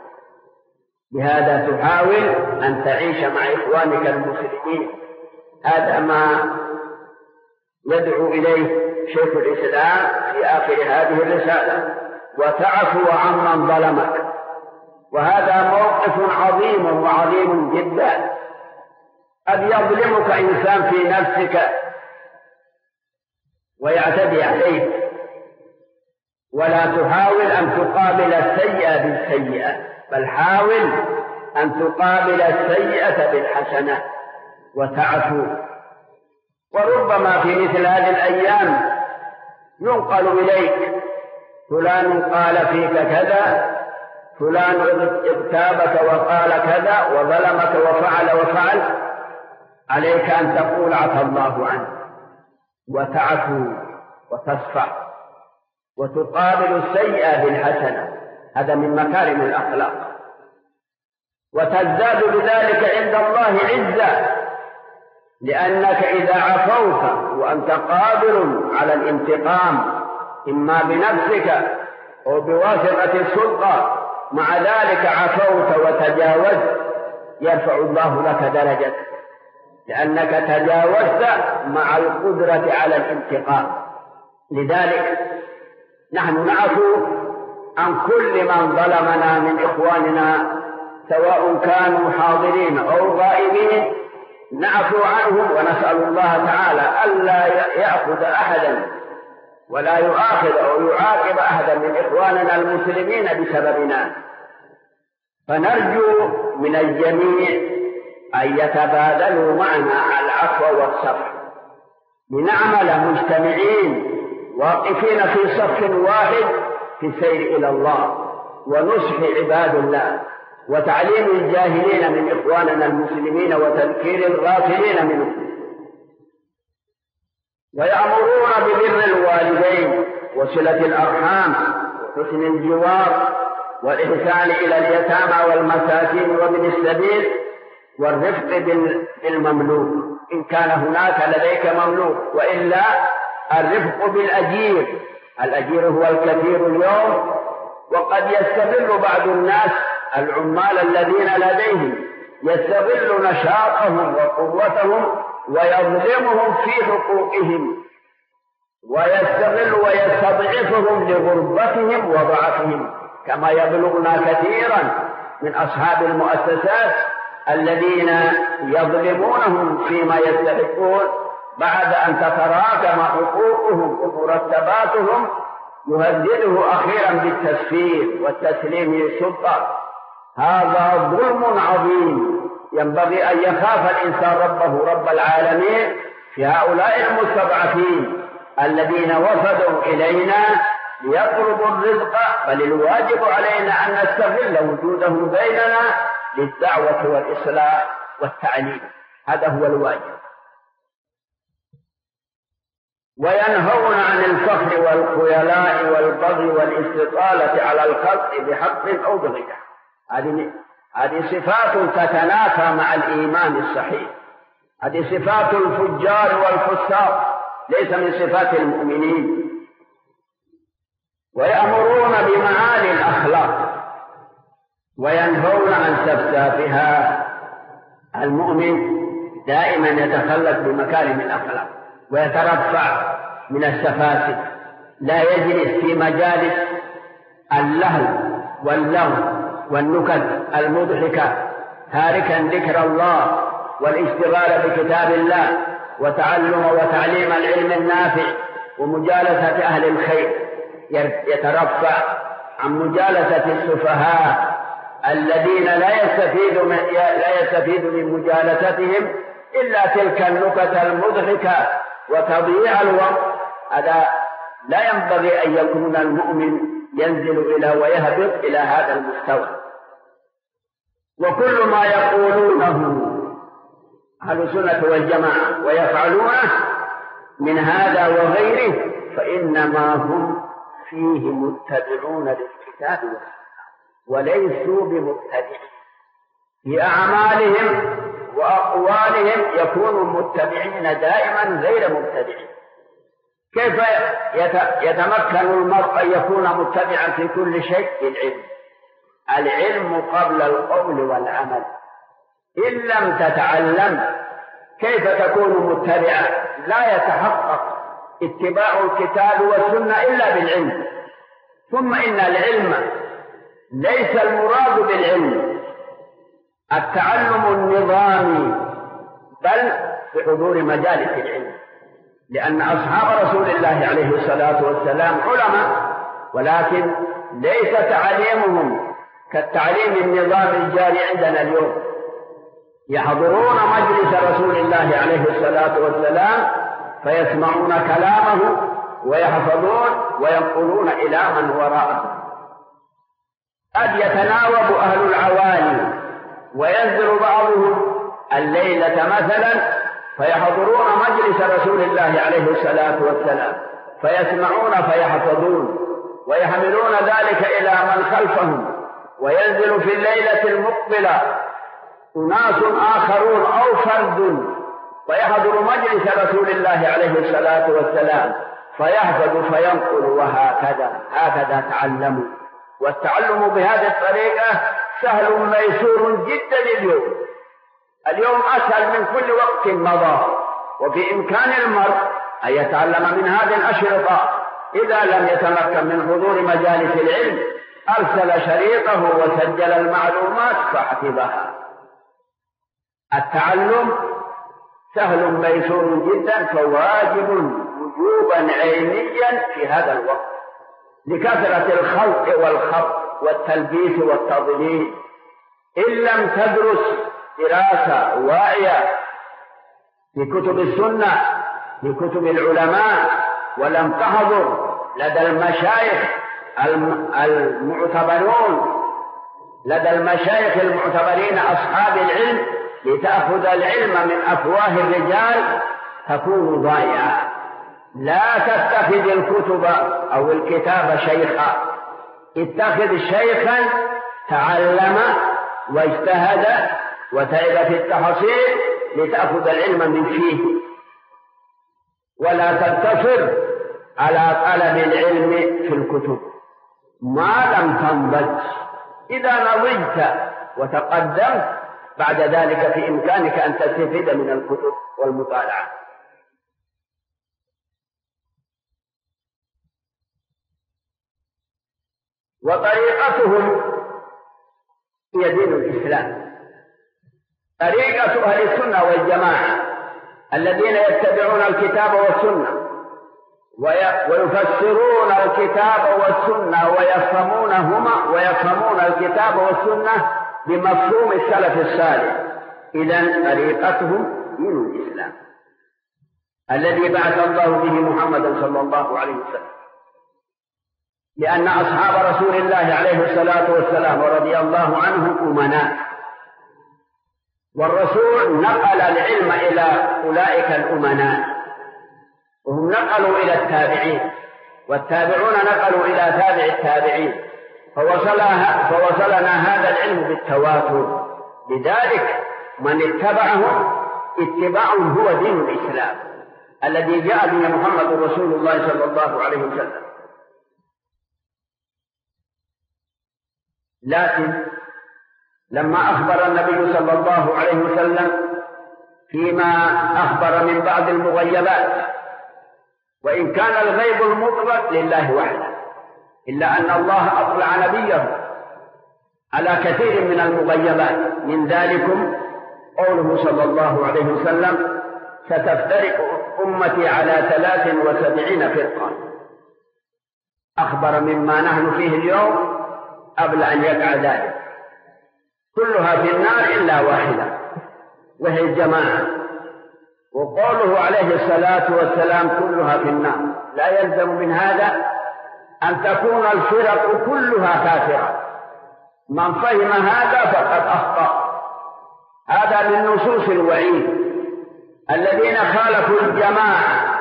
بهذا تحاول أن تعيش مع إخوانك المسلمين. هذا ما يدعو إليه شيخ الإسلام في آخر هذه الرسالة، وتعفو عمن ظلمك. وهذا موقف عظيم وعظيم جدا. قد يظلمك إنسان في نفسك ويعتدي عليك، ولا تحاول أن تقابل السيئة بالسيئة، بل حاول أن تقابل السيئة بالحسنة وتعفو. وربما في مثل هذه الأيام ينقل إليك فلان قال فيك كذا، فلان اغتابك وقال كذا وظلمك وفعل وفعل. عليك أن تقول عفى الله عنه وتعفو وتصفح وتقابل السيئة بالحسنة. هذا من مكارم الأخلاق، وتزداد بذلك عند الله عزة، لأنك إذا عفوت وأنت قادر على الانتقام إما بنفسك أو بواسطة السلطة، مع ذلك عفوت وتجاوزت، يرفع الله لك درجة، لأنك تجاوزت مع القدرة على الانتقام. لذلك نحن نعفو عن كل من ظلمنا من إخواننا، سواء كانوا حاضرين أو غائبين، نعفو عنهم ونسأل الله تعالى ألا يأخذ أحدا ولا يؤاخذ أو يعاقب أحدا من إخواننا المسلمين بسببنا. فنرجو من الجميع أن يتبادلوا معنا العفو والصفح، لنعمل مجتمعين واقفين في صف واحد في السير إلى الله ونصح عباد الله وتعليم الجاهلين من إخواننا المسلمين وتذكير الغافلين منهم. ويأمرون ببر الوالدين وصلة الأرحام وحسن الجوار والإحسان إلى اليتامى والمساكين وابن السبيل والرفق بالمملوك إن كان هناك لديك مملوك، وإلا الرفق بالأجير. الأجير هو الكثير اليوم، وقد يستغل بعض الناس العمال الذين لديهم يستغل نشاطهم وقوتهم ويظلمهم في حقوقهم، ويستغل ويستضعفهم لغربتهم وضعفهم، كما يبلغنا كثيرا من أصحاب المؤسسات الذين يظلمونهم فيما يستحقون بعد أن تتراكم حقوقهم ومرتباتهم، يهدده أخيرا بالتسفير والتسليم للسلطة. هذا ظلم عظيم، ينبغي أن يخاف الإنسان ربه رب العالمين في هؤلاء المستضعفين الذين وفدوا إلينا ليطلبوا الرزق، بل الواجب علينا أن نستغل وجودهم بيننا للدعوة والإصلاح والتعليم. هذا هو الواجب. وينهون عن الفخر والخيلاء والبغي والاستطالة على الخلق بحق أو بغيره. هذه هذه صفات تتنافى مع الإيمان الصحيح. هذه صفات الفجار والفساق، ليس من صفات المؤمنين. ويأمرون بمعالي الأخلاق وينهون عن سفسافها. المؤمن دائما يتخلق بمكارم الأخلاق ويترفع من السفاسف، لا يجلس في مجالس اللهو واللغو والنكت المضحكة، تاركا ذكر الله والاشتغال بكتاب الله وتعلم وتعليم العلم النافع ومجالسة أهل الخير. يترفع عن مجالسة السفهاء الذين لا يستفيد من لا يستفيد من مجالستهم إلا تلك النكت المضحكة وتضييع الوقت. هذا لا ينبغي أن يكون المؤمن ينزل إلى ويهبط إلى هذا المستوى. وكل ما يقولونه أهل السنة والجماعة ويفعلونه من هذا وغيره فإنما هم فيه متبعون للكتاب والسنة وليسوا بمبتدعين. في أعمالهم وأقوالهم يكونوا متبعين دائما غير مبتدعين. كيف يتمكن المرء أن يكون متبعا في كل شيء؟ بالعلم. العلم قبل القول والعمل. إن لم تتعلم كيف تكون متبعا؟ لا يتحقق اتباع الكتاب والسنة إلا بالعلم. ثم إن العلم ليس المراد بالعلم التعلم النظامي بل بحضور مجالس العلم، لأن أصحاب رسول الله عليه الصلاة والسلام علماء ولكن ليس تعليمهم كالتعليم النظامي الجاري عندنا اليوم. يحضرون مجلس رسول الله عليه الصلاة والسلام فيسمعون كلامه ويحفظون وينقلون إلى من وراءهم. قد يتناوب أهل العوالي وينزل بعضهم الليلة مثلا فيحضرون مجلس رسول الله عليه الصلاة والسلام فيسمعون فيحفظون ويحملون ذلك إلى من خلفهم، وينزل في الليلة المقبلة أناس آخرون أو فرد فيحضر مجلس رسول الله عليه الصلاة والسلام فيحفظ فينقل، وهكذا هكذا تعلموا. والتعلم بهذه الطريقة سهل ميسور جدا اليوم. اليوم أسهل من كل وقت مضى، وفي إمكان المرء أن يتعلم من هذه الأشرطة. إذا لم يتمكن من حضور مجالس العلم أرسل شريطه وسجل المعلومات فحفظها. التعلم سهل ميسور جدا، فواجب وجوبا عينيا في هذا الوقت لكثرة الخلق والخط والتلبيس والتضليل. إن لم تدرس دراسة واعية في كتب السنة في كتب العلماء ولم تحضر لدى المشايخ المعتبرون لدى المشايخ المعتبرين أصحاب العلم لتأخذ العلم من أفواه الرجال تكون ضائعة. لا تتخذ الكتب أو الكتاب شيخا، اتخذ شيخا تعلم واجتهد وتعب في التحصيل لتأخذ العلم من فيه، ولا تقتصر على طلب العلم في الكتب ما لم تنضج. إذا نضجت وتقدمت بعد ذلك في إمكانك أن تستفيد من الكتب والمطالعة. وطريقتهم هي دين الإسلام. طريقة أهل السنة والجماعة الذين يتبعون الكتاب والسنة ويفسرون الكتاب والسنة ويفهمونهما ويفهمون الكتاب والسنة بمفهوم السلف الصالح. إذن طريقتهم دين الإسلام الذي بعث الله به محمدا صلى الله عليه وسلم، لأن أصحاب رسول الله عليه الصلاة والسلام ورضي الله عنهم أمناء، والرسول نقل العلم إلى أولئك الأمناء، وهم نقلوا إلى التابعين، والتابعون نقلوا إلى تابع التابعين، فوصلها فوصلنا هذا العلم بالتواتر. لذلك من اتبعهم اتباعهم هو دين الإسلام الذي جاء به محمد رسول الله صلى الله عليه وسلم. لكن لما أخبر النبي صلى الله عليه وسلم فيما أخبر من بعض المغيبات، وإن كان الغيب المطلق لله وحده، إلا أن الله أطلع نبيه على كثير من المغيبات، من ذلكم قوله صلى الله عليه وسلم: ستفترق أمتي على ثلاث وسبعين فرقة. أخبر مما نحن فيه اليوم قبل أن يقع ذلك، كلها في النار إلا واحدة وهي الجماعة. وقوله عليه الصلاة والسلام كلها في النار لا يلزم من هذا أن تكون الفرق كلها كافرة. من فهم هذا فقد أخطأ. هذا من نصوص الوعيد. الذين خالفوا الجماعة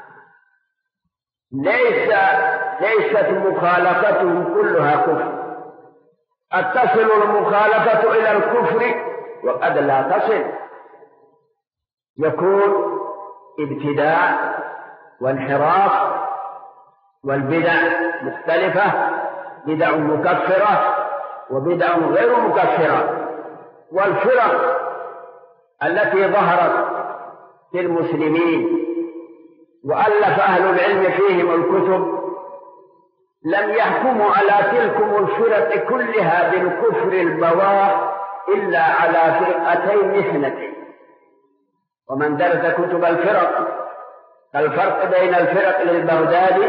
ليس ليست مخالفتهم كلها كفر. قد تصل المخالفة إلى الكفر وقد لا تصل. يكون ابتداع وانحراف والبدع مختلفة، بدع مكفرة وبدع غير مكفرة. والفرق التي ظهرت في المسلمين وألف أهل العلم فيهم الكتب لم يحكموا على تلكم الفرق كلها بالكفر البواح إلا على فرقتين اثنتين. ومن درس كتب الفرق الفرق بين الفرق للبغدادي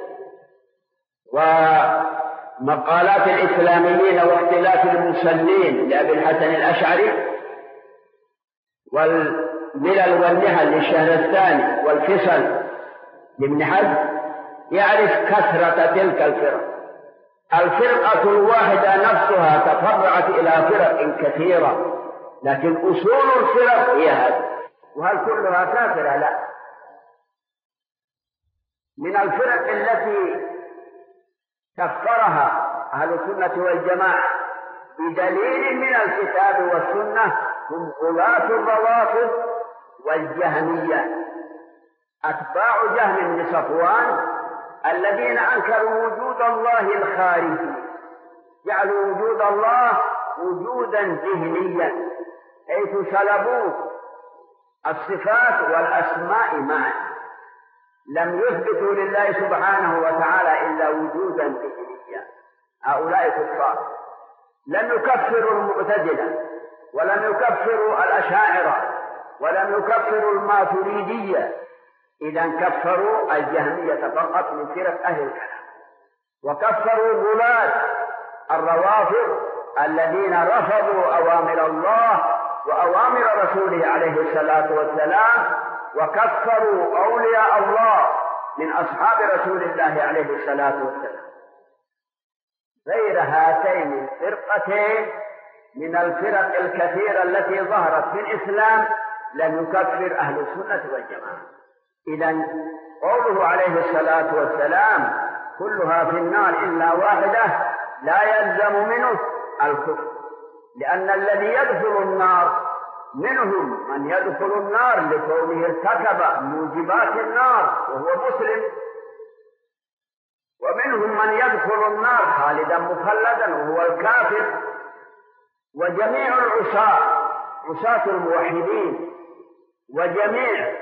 ومقالات الإسلاميين واختلاف المصلين لأبي الحسن الأشعري والملل والنهل للشهرستاني والفصل لابن حزم يعرف كثرة تلك الفرق. الفرقة الواحدة نفسها تفرعت إلى فرق كثيرة، لكن أصول الفرق هي هذه. وهل كلها كافرة؟ لا. من الفرق التي كفرها أهل السنة والجماعة بدليل من الكتاب والسنة هم غلاة الروافض والجهمية، أتباع جهم بن صفوان الذين أنكروا وجود الله الخارجي، جعلوا وجود الله وجودا ذهنيا، حيث سلبوه الصفات والأسماء معا، لم يثبتوا لله سبحانه وتعالى إلا وجودا ذهنيا. هؤلاء كفار. لم يكفروا المعتزلة ولم يكفروا الأشاعرة ولم يكفروا الماتريدية، إذا كفروا الجهمية فقط من فرق أهل الكلام، وكفروا غلاة الروافض الذين رفضوا أوامر الله وأوامر رسوله عليه الصلاة والسلام، وكفروا أولياء الله من أصحاب رسول الله عليه الصلاة والسلام. غير هاتين الفرقتين من الفرق الكثيرة التي ظهرت في الإسلام لم يكفر أهل السنة والجماعة. إذن قوله عليه الصلاة والسلام كلها في النار إلا واحدة لا يلزم منه الكفر، لأن الذي يدخل النار منهم من يدخل النار لكونه ارتكب موجبات النار وهو مسلم، ومنهم من يدخل النار خالدا مخلدا وهو الكافر. وجميع العصاة عصاة الموحدين وجميع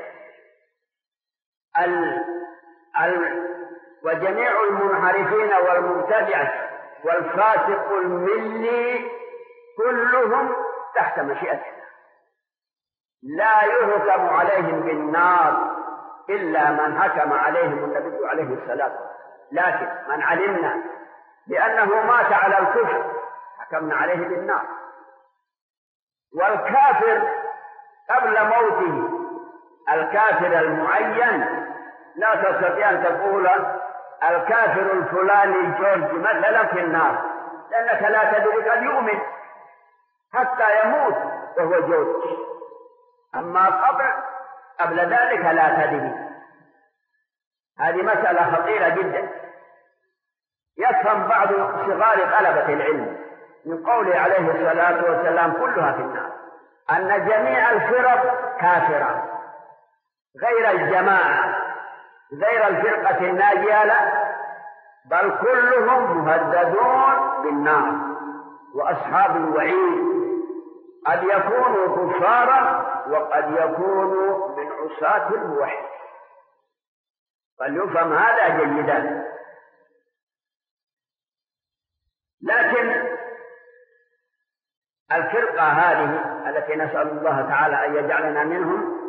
ال... ال... وجميع المنحرفين والمبتدعة والفاسق الملي كلهم تحت مشيئة الله، لا يحكم عليهم بالنار إلا من حكم عليهم النبي عليه الصلاة والسلام. لكن من علمنا بأنه مات على الكفر حكمنا عليه بالنار. والكافر قبل موته الكافر المعين لا تستطيع أن تقول الكافر الفلاني جورج مثلا في النار، لأنك لا تدري قد يؤمن حتى يموت وهو جورج. أما قبل قبل ذلك لا تدري. هذه مسألة خطيرة جدا. يفهم بعض صغار طلبة العلم من قوله عليه الصلاة والسلام كلها في النار أن جميع الفرق كافرة غير الجماعة غير الفرقة الناجية، لا، بل كلهم مهددون بالنار وأصحاب الوعيد، قد يكونوا كفارا وقد يكونوا من عصاة الموحد. فليفهم هذا جيدا. لكن الفرقة هذه التي نسأل الله تعالى أن يجعلنا منهم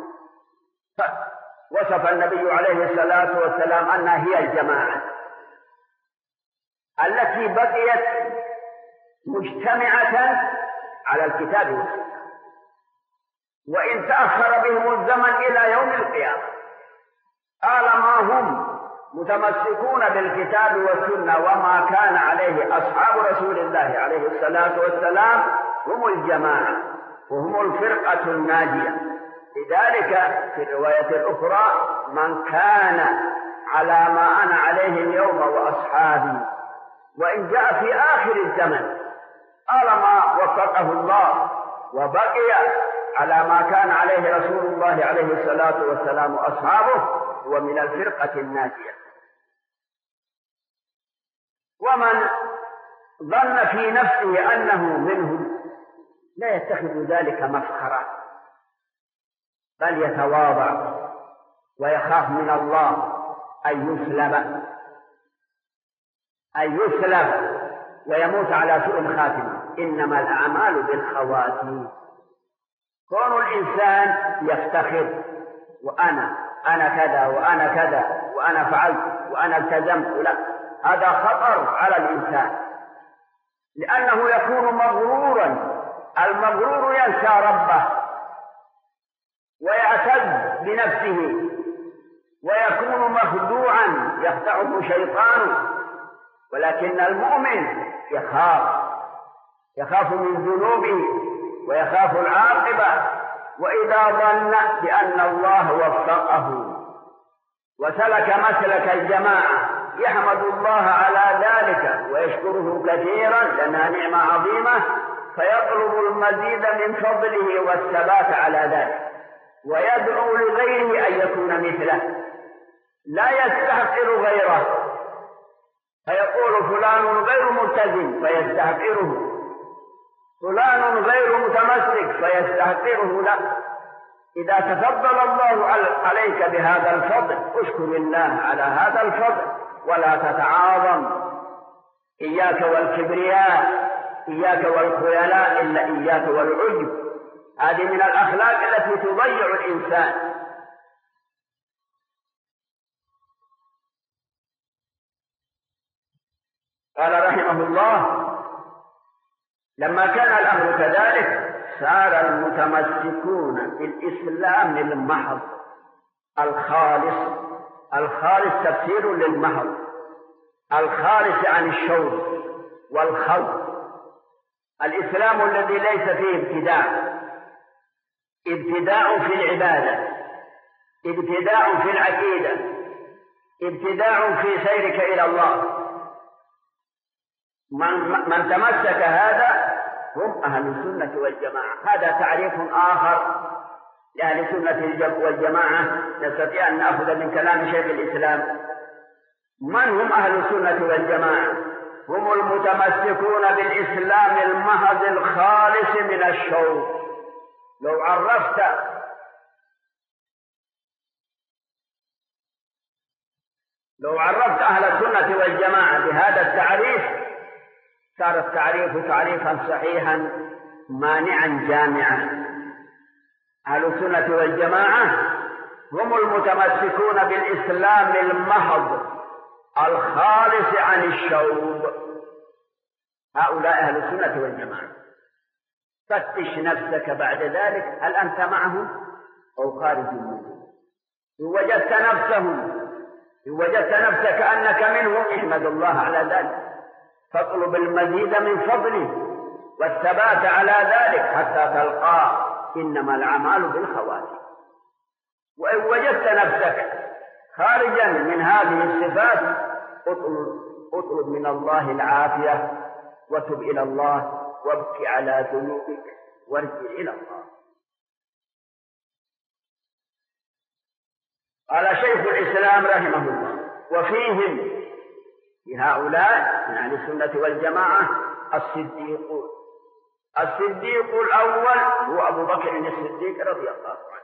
وصف النبي عليه الصلاة والسلام أنها هي الجماعة التي بقيت مجتمعة على الكتاب والسنة، وإن تأخر بهم الزمن إلى يوم القيامة طالما هم متمسكون بالكتاب والسنة وما كان عليه أصحاب رسول الله عليه الصلاة والسلام هم الجماعة وهم الفرقة الناجية. لذلك في الرواية الأخرى من كان على ما أنا عليه اليوم وأصحابي، وإن جاء في آخر الزمن طالما وفقه الله وبقي على ما كان عليه رسول الله عليه الصلاة والسلام وأصحابه هو من الفرقة الناجية. ومن ظن في نفسه أنه منهم لا يتخذ ذلك مفخرا، بل يتواضع ويخاف من الله أن يسلب أن يسلب ويموت على سوء الخاتمة. إنما الأعمال بالخواتيم. كون الإنسان يفتخر وأنا أنا كذا وأنا كذا وأنا فعلت وأنا التزمت، لا، هذا خطر على الإنسان، لأنه يكون مغرورا. المغرور ينسى ربه ويعتز بنفسه ويكون مخدوعا يخدعه شيطانه. ولكن المؤمن يخاف يخاف من ذنوبه ويخاف العاقبة، وإذا ظن بأن الله وفقه وسلك مسلك الجماعة يحمد الله على ذلك ويشكره كثيرا لأنها نعمة عظيمة، فيطلب المزيد من فضله والثبات على ذلك، ويدعو لغيره أن يكون مثله، لا يستحقر غيره، فيقول فلان غير ملتزم فيستحقره، فلان غير متمسك فيستحقره. لا، إذا تفضل الله عليك بهذا الفضل اشكر الله على هذا الفضل ولا تتعاظم. إياك والكبرياء، إياك والخيلاء، إلا إياك والعجب. هذه من الأخلاق التي تضيع الإنسان. قال رحمه الله: لما كان الأمر كذلك صار المتمسكون بالإسلام المحض الخالص. الخالص تفسير للمحض، الخالص عن الشوذ والخلط. الإسلام الذي ليس فيه ابتداع، ابتداع في العبادة، ابتداع في العقيدة، ابتداع في سيرك إلى الله. من, من تمسك هذا هم أهل السنة والجماعة. هذا تعريف آخر لأهل السنة والجماعة نستطيع أن نأخذ من كلام شيخ الإسلام. من هم أهل السنة والجماعة؟ هم المتمسكون بالإسلام المحض الخالص من الشوق. لو عرفت لو عرفت أهل السنة والجماعة بهذا التعريف صار التعريف تعريفا صحيحا مانعا جامعا. أهل السنة والجماعة هم المتمسكون بالإسلام المحض الخالص عن الشوب. هؤلاء أهل السنة والجماعة. فتش نفسك بعد ذلك، هل أنت معهم أو خارج منهم؟ إن وجدت نفسهم إن وجدت نفسك أنك منهم احمد الله على ذلك، فاطلب المزيد من فضله والثبات على ذلك حتى تلقاه. إنما الأعمال بالخواتيم. وإن وجدت نفسك خارجا من هذه الصفات اطلب, اطلب من الله العافية وتب إلى الله وابكي على ذنوبك وارجع إلى الله. قال شيخ الإسلام رحمه الله: وفيهم في هؤلاء من أهل السنة والجماعة الصديقون. الصديق الأول هو أبو بكر الصديق رضي الله عنه،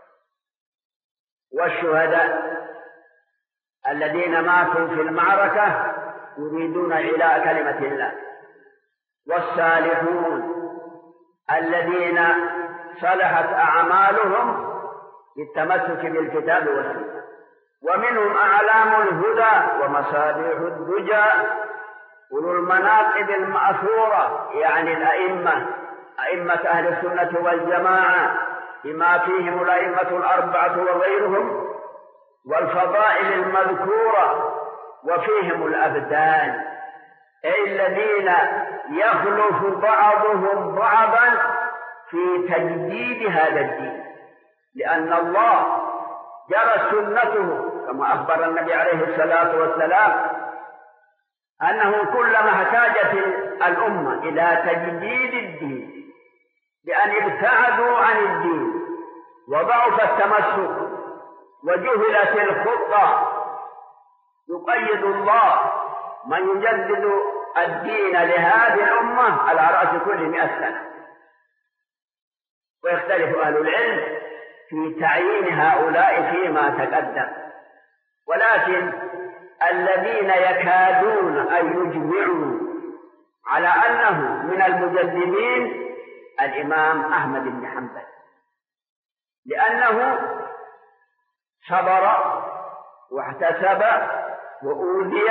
والشهداء الذين ماتوا في المعركة يريدون إعلاء كلمة الله، والصالحون الذين صلحت أعمالهم بالتمسك بالكتاب والسنة، ومنهم أعلام الهدى ومصابيح الدجى أولو المناقب المأثورة، يعني الأئمة أئمة أهل السنة والجماعة بما فيهم الأئمة الأربعة وغيرهم والفضائل المذكورة، وفيهم الأبدان أي الذين يخلف بعضهم بعضا في تجديد هذا الدين، لأن الله جرت سنته كما أخبر النبي عليه الصلاة والسلام أنه كلما احتاجت الأمة إلى تجديد الدين بأن ابتعدوا عن الدين وضعف التمسك وجهلت الخطة، يقيد الله من يجدد الدين لهذه الأمة على رأس كل مئة سنة. ويختلف أهل العلم في تعيين هؤلاء فيما تقدم، ولكن الذين يكادون أن يجمعوا على أنه من المجددين الإمام أحمد بن حنبل، لأنه صبر واحتسب وأوذي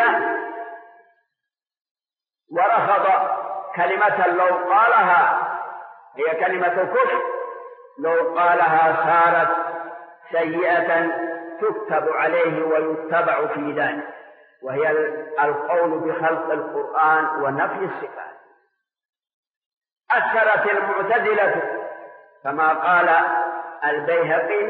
ورفض كلمة لو قالها هي كلمة كفر، لو قالها صارت سيئة تكتب عليه ويتبع في ذلك، وهي القول بخلق القرآن ونفي الصفات. أثرت المعتزلة كما قال البيهقي،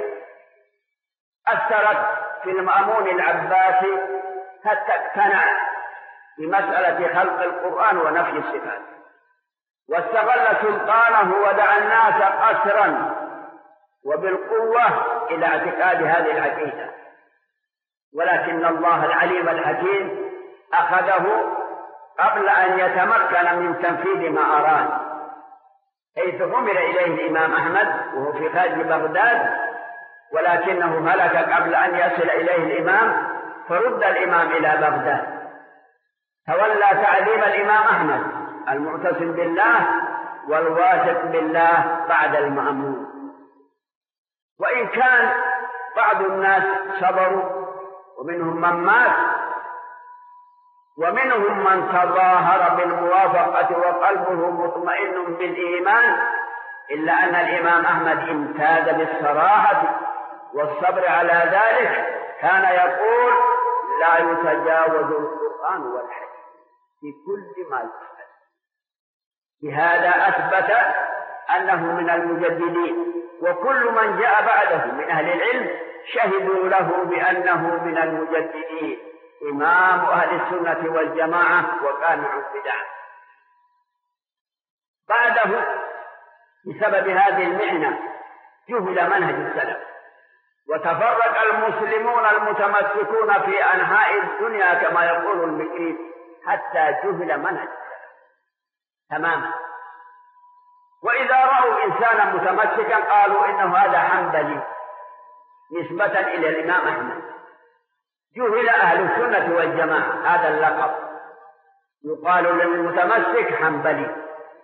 أثرت في المأمون العباسي حتى اقتنع بمسألة خلق القرآن ونفي الصفات، واستغل سلطانه ودعا الناس قسرا وبالقوة إلى اعتقاد هذه العقيدة، ولكن الله العليم الحكيم أخذه قبل أن يتمكن من تنفيذ ما أراد، حيث حمل إليه الإمام أحمد وهو في خارج بغداد، ولكنه هلك قبل أن يصل إليه الإمام فرد الإمام إلى بغداد، تولى تعليم الإمام أحمد المعتصم بالله والواثق بالله بعد المأمون. وإن كان بعض الناس صبروا ومنهم من مات ومنهم من تظاهر بالموافقة وقلبه مطمئن بالإيمان، إلا أن الإمام أحمد امتاز بالصراحة والصبر على ذلك، كان يقول لا يتجاوز القرآن والحديث في كل ما يفعل. بهذا أثبت أنه من المجددين، وكل من جاء بعده من أهل العلم شهدوا له بأنه من المجددين، إمام أهل السنة والجماعة وقامع البدع. بعده بسبب هذه المحنة جهل منهج السلف، وتفرق المسلمون المتمسكون في أنحاء الدنيا كما يقول المكري حتى جهل منهج السلف تماما. وإذا رأوا إنسانا متمسكا قالوا إنه هذا حنبلي نسبة إلى الإمام أحمد. جهل أهل السنة والجماعة هذا اللقب، يقال للمتمسك حنبلي.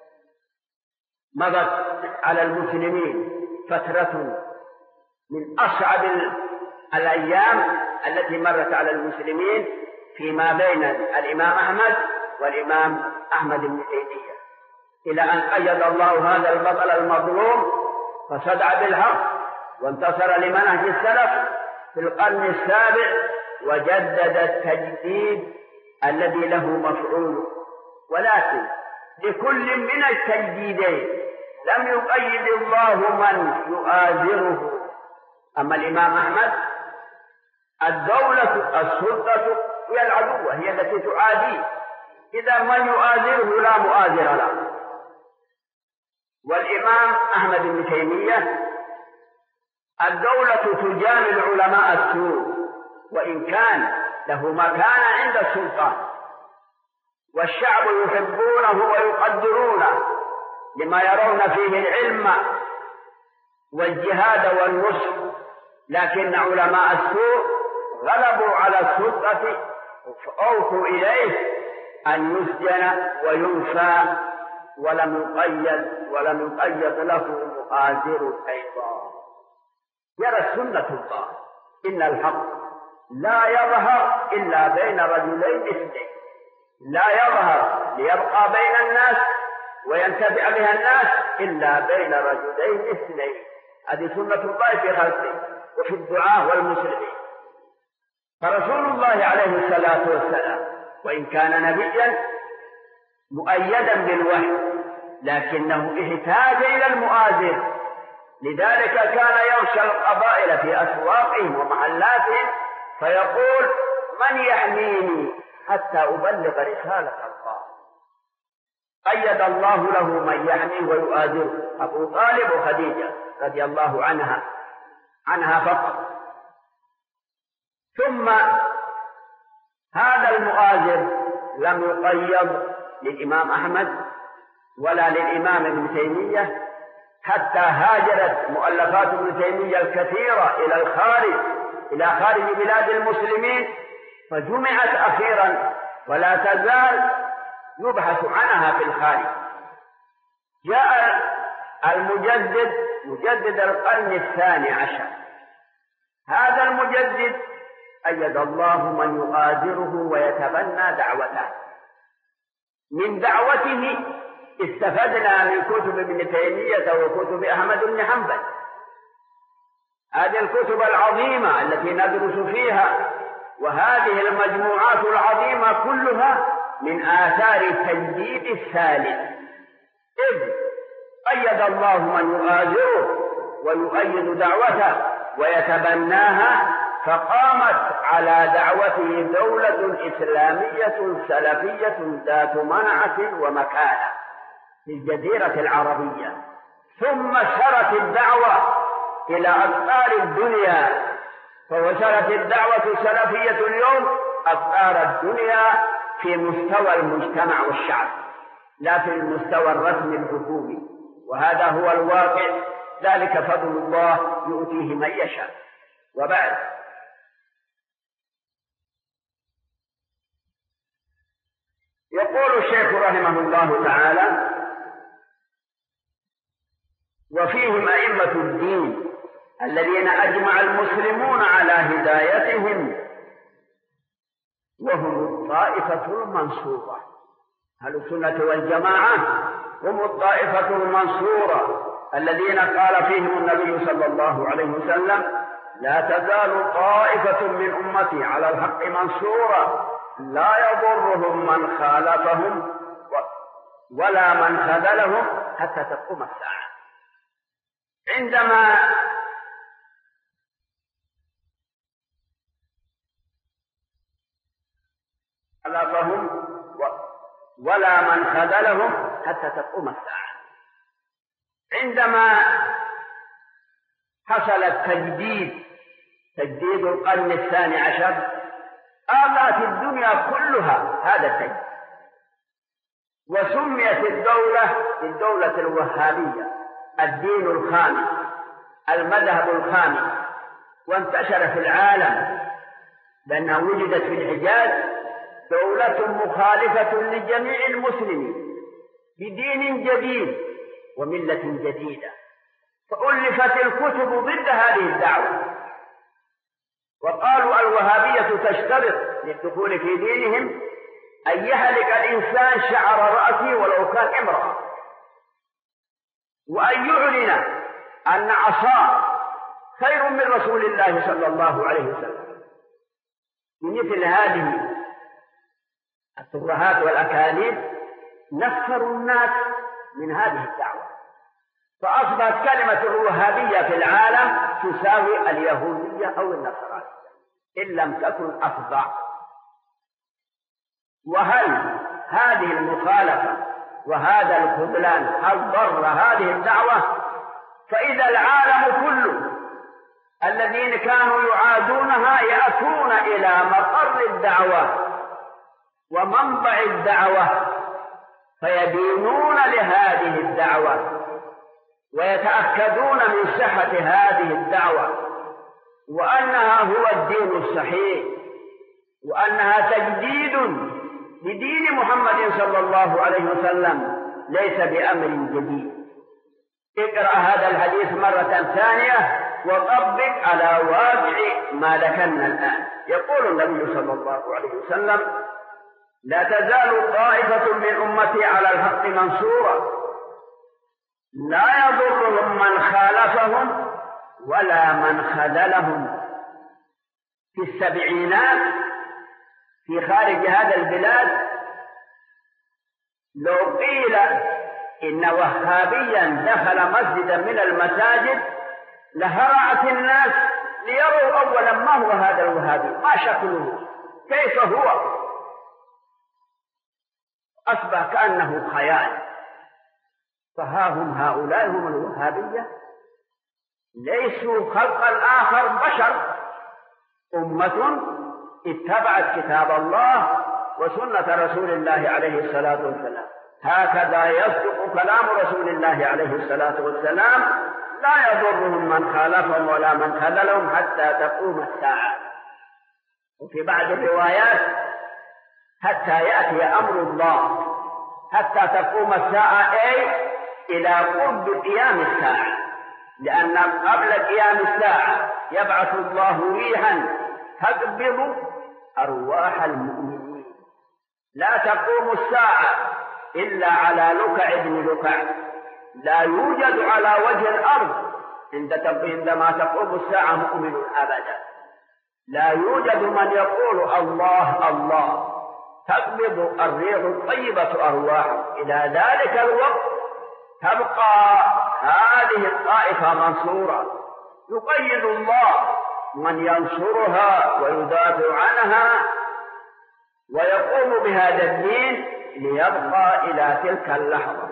مضت على المسلمين فترة من أصعب الأيام التي مرت على المسلمين فيما بين الإمام أحمد والإمام أحمد بن تيمية، إلى أن قيد الله هذا البطل المظلوم فصدع بالحق وانتصر لمنهج السلف في القرن السابع، وجدد التجديد الذي له مفعول. ولكن لكل من التجديدين لم يقيد الله من يؤازره. أما الإمام أحمد الدولة السلطة هي العدوة، هي التي تعاديه، إذا من يؤازره لا مؤازر له. والإمام أحمد بن تيمية الدولة تجامل علماء السوء، وإن كان له مكان عند السلطان، والشعب يحبونه ويقدرونه لما يرون فيه العلم والجهاد والنصر، لكن علماء السوء غلبوا على السلطة فأوفوا إليه أن يسجن وينفى، ولم يقيد ولم يقيد له مؤازر أيضا. يرى السنة الله إن الحق لا يظهر إلا بين رجلين اثنين، لا يظهر ليبقى بين الناس وينتفع بها الناس، إلا بين رجلين اثنين. هذه سنة الله في خلقه وفي الدعاء والمسلمين. فرسول الله عليه الصلاة والسلام وإن كان نبيا مؤيدا بالوحي لكنه احتاج إلى المؤازر، لذلك كان يغشى القبائل في أسواقهم ومحلاتهم فيقول من يحميني حتى أبلغ رسالة الله. قيد الله له من يحميه ويؤازره، أبو طالب وخديجة رضي الله عنها عنها فقط. ثم هذا المؤازر لم يقيد للإمام أحمد ولا للإمام ابن تيمية، حتى هاجرت مؤلفات ابن تيمية الكثيرة إلى الخارج إلى خارج بلاد المسلمين فجمعت أخيرا ولا تزال يبحث عنها في الخارج. جاء المجدد مجدد القرن الثاني عشر، هذا المجدد أيد الله من يغادره ويتبنى دعوته. من دعوته استفدنا من كتب ابن تيمية وكتب أحمد بن حنبل، هذه الكتب العظيمة التي ندرس فيها، وهذه المجموعات العظيمة كلها من آثار تجديد الثالث، إذ قيد الله من يغادره ويؤيد دعوته ويتبناها، فقامت على دعوته دولة إسلامية سلفية ذات منعة ومكانة في الجزيرة العربية. ثم سرت الدعوة إلى أقطار الدنيا، فوصلت الدعوة السلفية اليوم أقطار الدنيا في مستوى المجتمع والشعب لا في المستوى الرسمي الحكومي، وهذا هو الواقع، ذلك فضل الله يؤتيه من يشاء. وبعد، يقول الشيخ رحمه الله تعالى: وفيهم أئمة الدين الذين أجمع المسلمون على هدايتهم وهم الطائفة المنصورة. أهل السنة والجماعة هم الطائفة المنصورة الذين قال فيهم النبي صلى الله عليه وسلم: لا تزال طائفة من أمتي على الحق منصورة لا يضرهم من خالفهم ولا من خذلهم حتى تقوم الساعة. عندما خالفهم ولا من خذلهم حتى تقوم الساعة، عندما حصل التجديد تجديد القرن الثاني عشر آلت الدنيا كلها هذا التجديد، وسميت الدولة بالدولة الوهابية، الدين الخامس، المذهب الخامس، وانتشر في العالم لأنها وجدت في الحجاز دولة مخالفة لجميع المسلمين بدين جديد وملة جديدة، فألفت الكتب ضد هذه الدعوة، وقالوا الوهابية تشترط للدخول في دينهم أن يهلك الإنسان شعر رأسه ولو كان امرأة، وأن يعلن أن عصاه خير من رسول الله صلى الله عليه وسلم. بمثل هذه الترهات والأكاذيب نفروا الناس من هذه الدعوة، فأصبحت كلمة الوهابية في العالم تساوي اليهودية أو النصرانية إن لم تكن أفظع. وهل هذه المخالفة وهذا الخذلان هل ضر هذه الدعوة؟ فإذا العالم كله الذين كانوا يعادونها يأتون إلى مقر الدعوة ومنبع الدعوة فيدينون لهذه الدعوة ويتأكدون من صحة هذه الدعوة وأنها هو الدين الصحيح وأنها تجديد لدين محمد صلى الله عليه وسلم ليس بأمر جديد. اقرأ هذا الحديث مرة ثانية وطبق على واقع ما ذكرنا الآن. يقول النبي صلى الله عليه وسلم: لا تزال طائفة من أمتي على الحق منصورة لا يضرهم من خالفهم ولا من خذلهم. في السبعينات في خارج هذا البلاد لو قيل إن وهابيا دخل مسجدا من المساجد لهرعت الناس ليروا أولا ما هو هذا الوهابي، ما شكله، كيف هو، أصبح كأنه خيال. فها هم هؤلاء هم الوهابية، ليسوا خلق الآخر، بشر، أمة اتبعت كتاب الله وسنة رسول الله عليه الصلاة والسلام. هكذا يصدق كلام رسول الله عليه الصلاة والسلام: لا يضرهم من خالفهم ولا من خذلهم حتى تقوم الساعة. وفي بعض الروايات: حتى يأتي أمر الله، حتى تقوم الساعة، أي إلى قرب قيام الساعة، لأن قبل قيام الساعة يبعث الله ريحا تقبض أرواح المؤمنين. لا تقوم الساعة إلا على لكع ابن لكع، لا يوجد على وجه الأرض عندما تقوم الساعة مؤمن أبدا، لا يوجد من يقول الله الله، تقبض الريح الطيبة أرواحه. إلى ذلك الوقت تبقى هذه الطائفة منصورة، يقيد الله من ينصرها ويدافع عنها ويقوم بهذا الدين ليبقى إلى تلك اللحظة.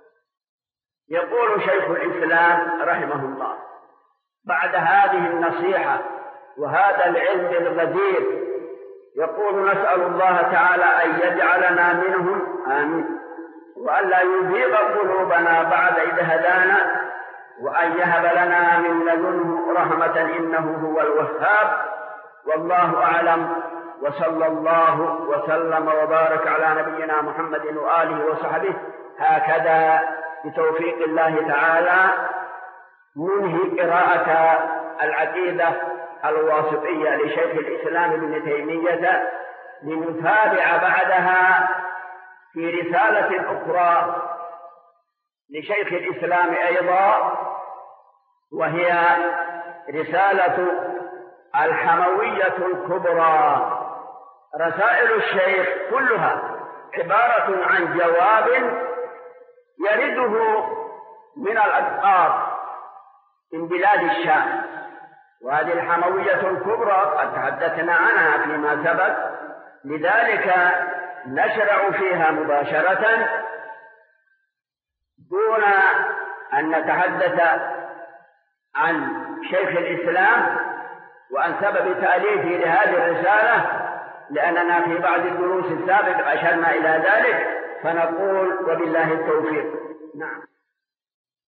يقول شيخ الإسلام رحمه الله بعد هذه النصيحة وهذا العلم الغزير، يقول: نسأل الله تعالى أن يجعلنا منهم، آمين، وأن لا يزيغ قلوبنا بعد إذ هدانا، وأن يهب لنا من لدنه رحمة إنه هو الوهاب. والله أعلم، وصلى الله وسلم وبارك على نبينا محمد وآله وصحبه. هكذا بتوفيق الله تعالى ننهي قراءة العقيدة الواسطية لشيخ الإسلام ابن تيمية، لنتابع بعدها في رسالة أخرى لشيخ الإسلام أيضا، وهي رسالة الحموية الكبرى. رسائل الشيخ كلها عبارة عن جواب يرده من الأقطار من بلاد الشام، وهذه الحموية الكبرى قد تحدثنا عنها فيما سبق، لذلك نشرع فيها مباشرة دون أن نتحدث عن شيخ الإسلام وعن سبب تأليفه لهذه الرسالة، لأننا في بعض الدروس السابقة أشرنا إلى ذلك، فنقول وبالله التوفيق. نعم.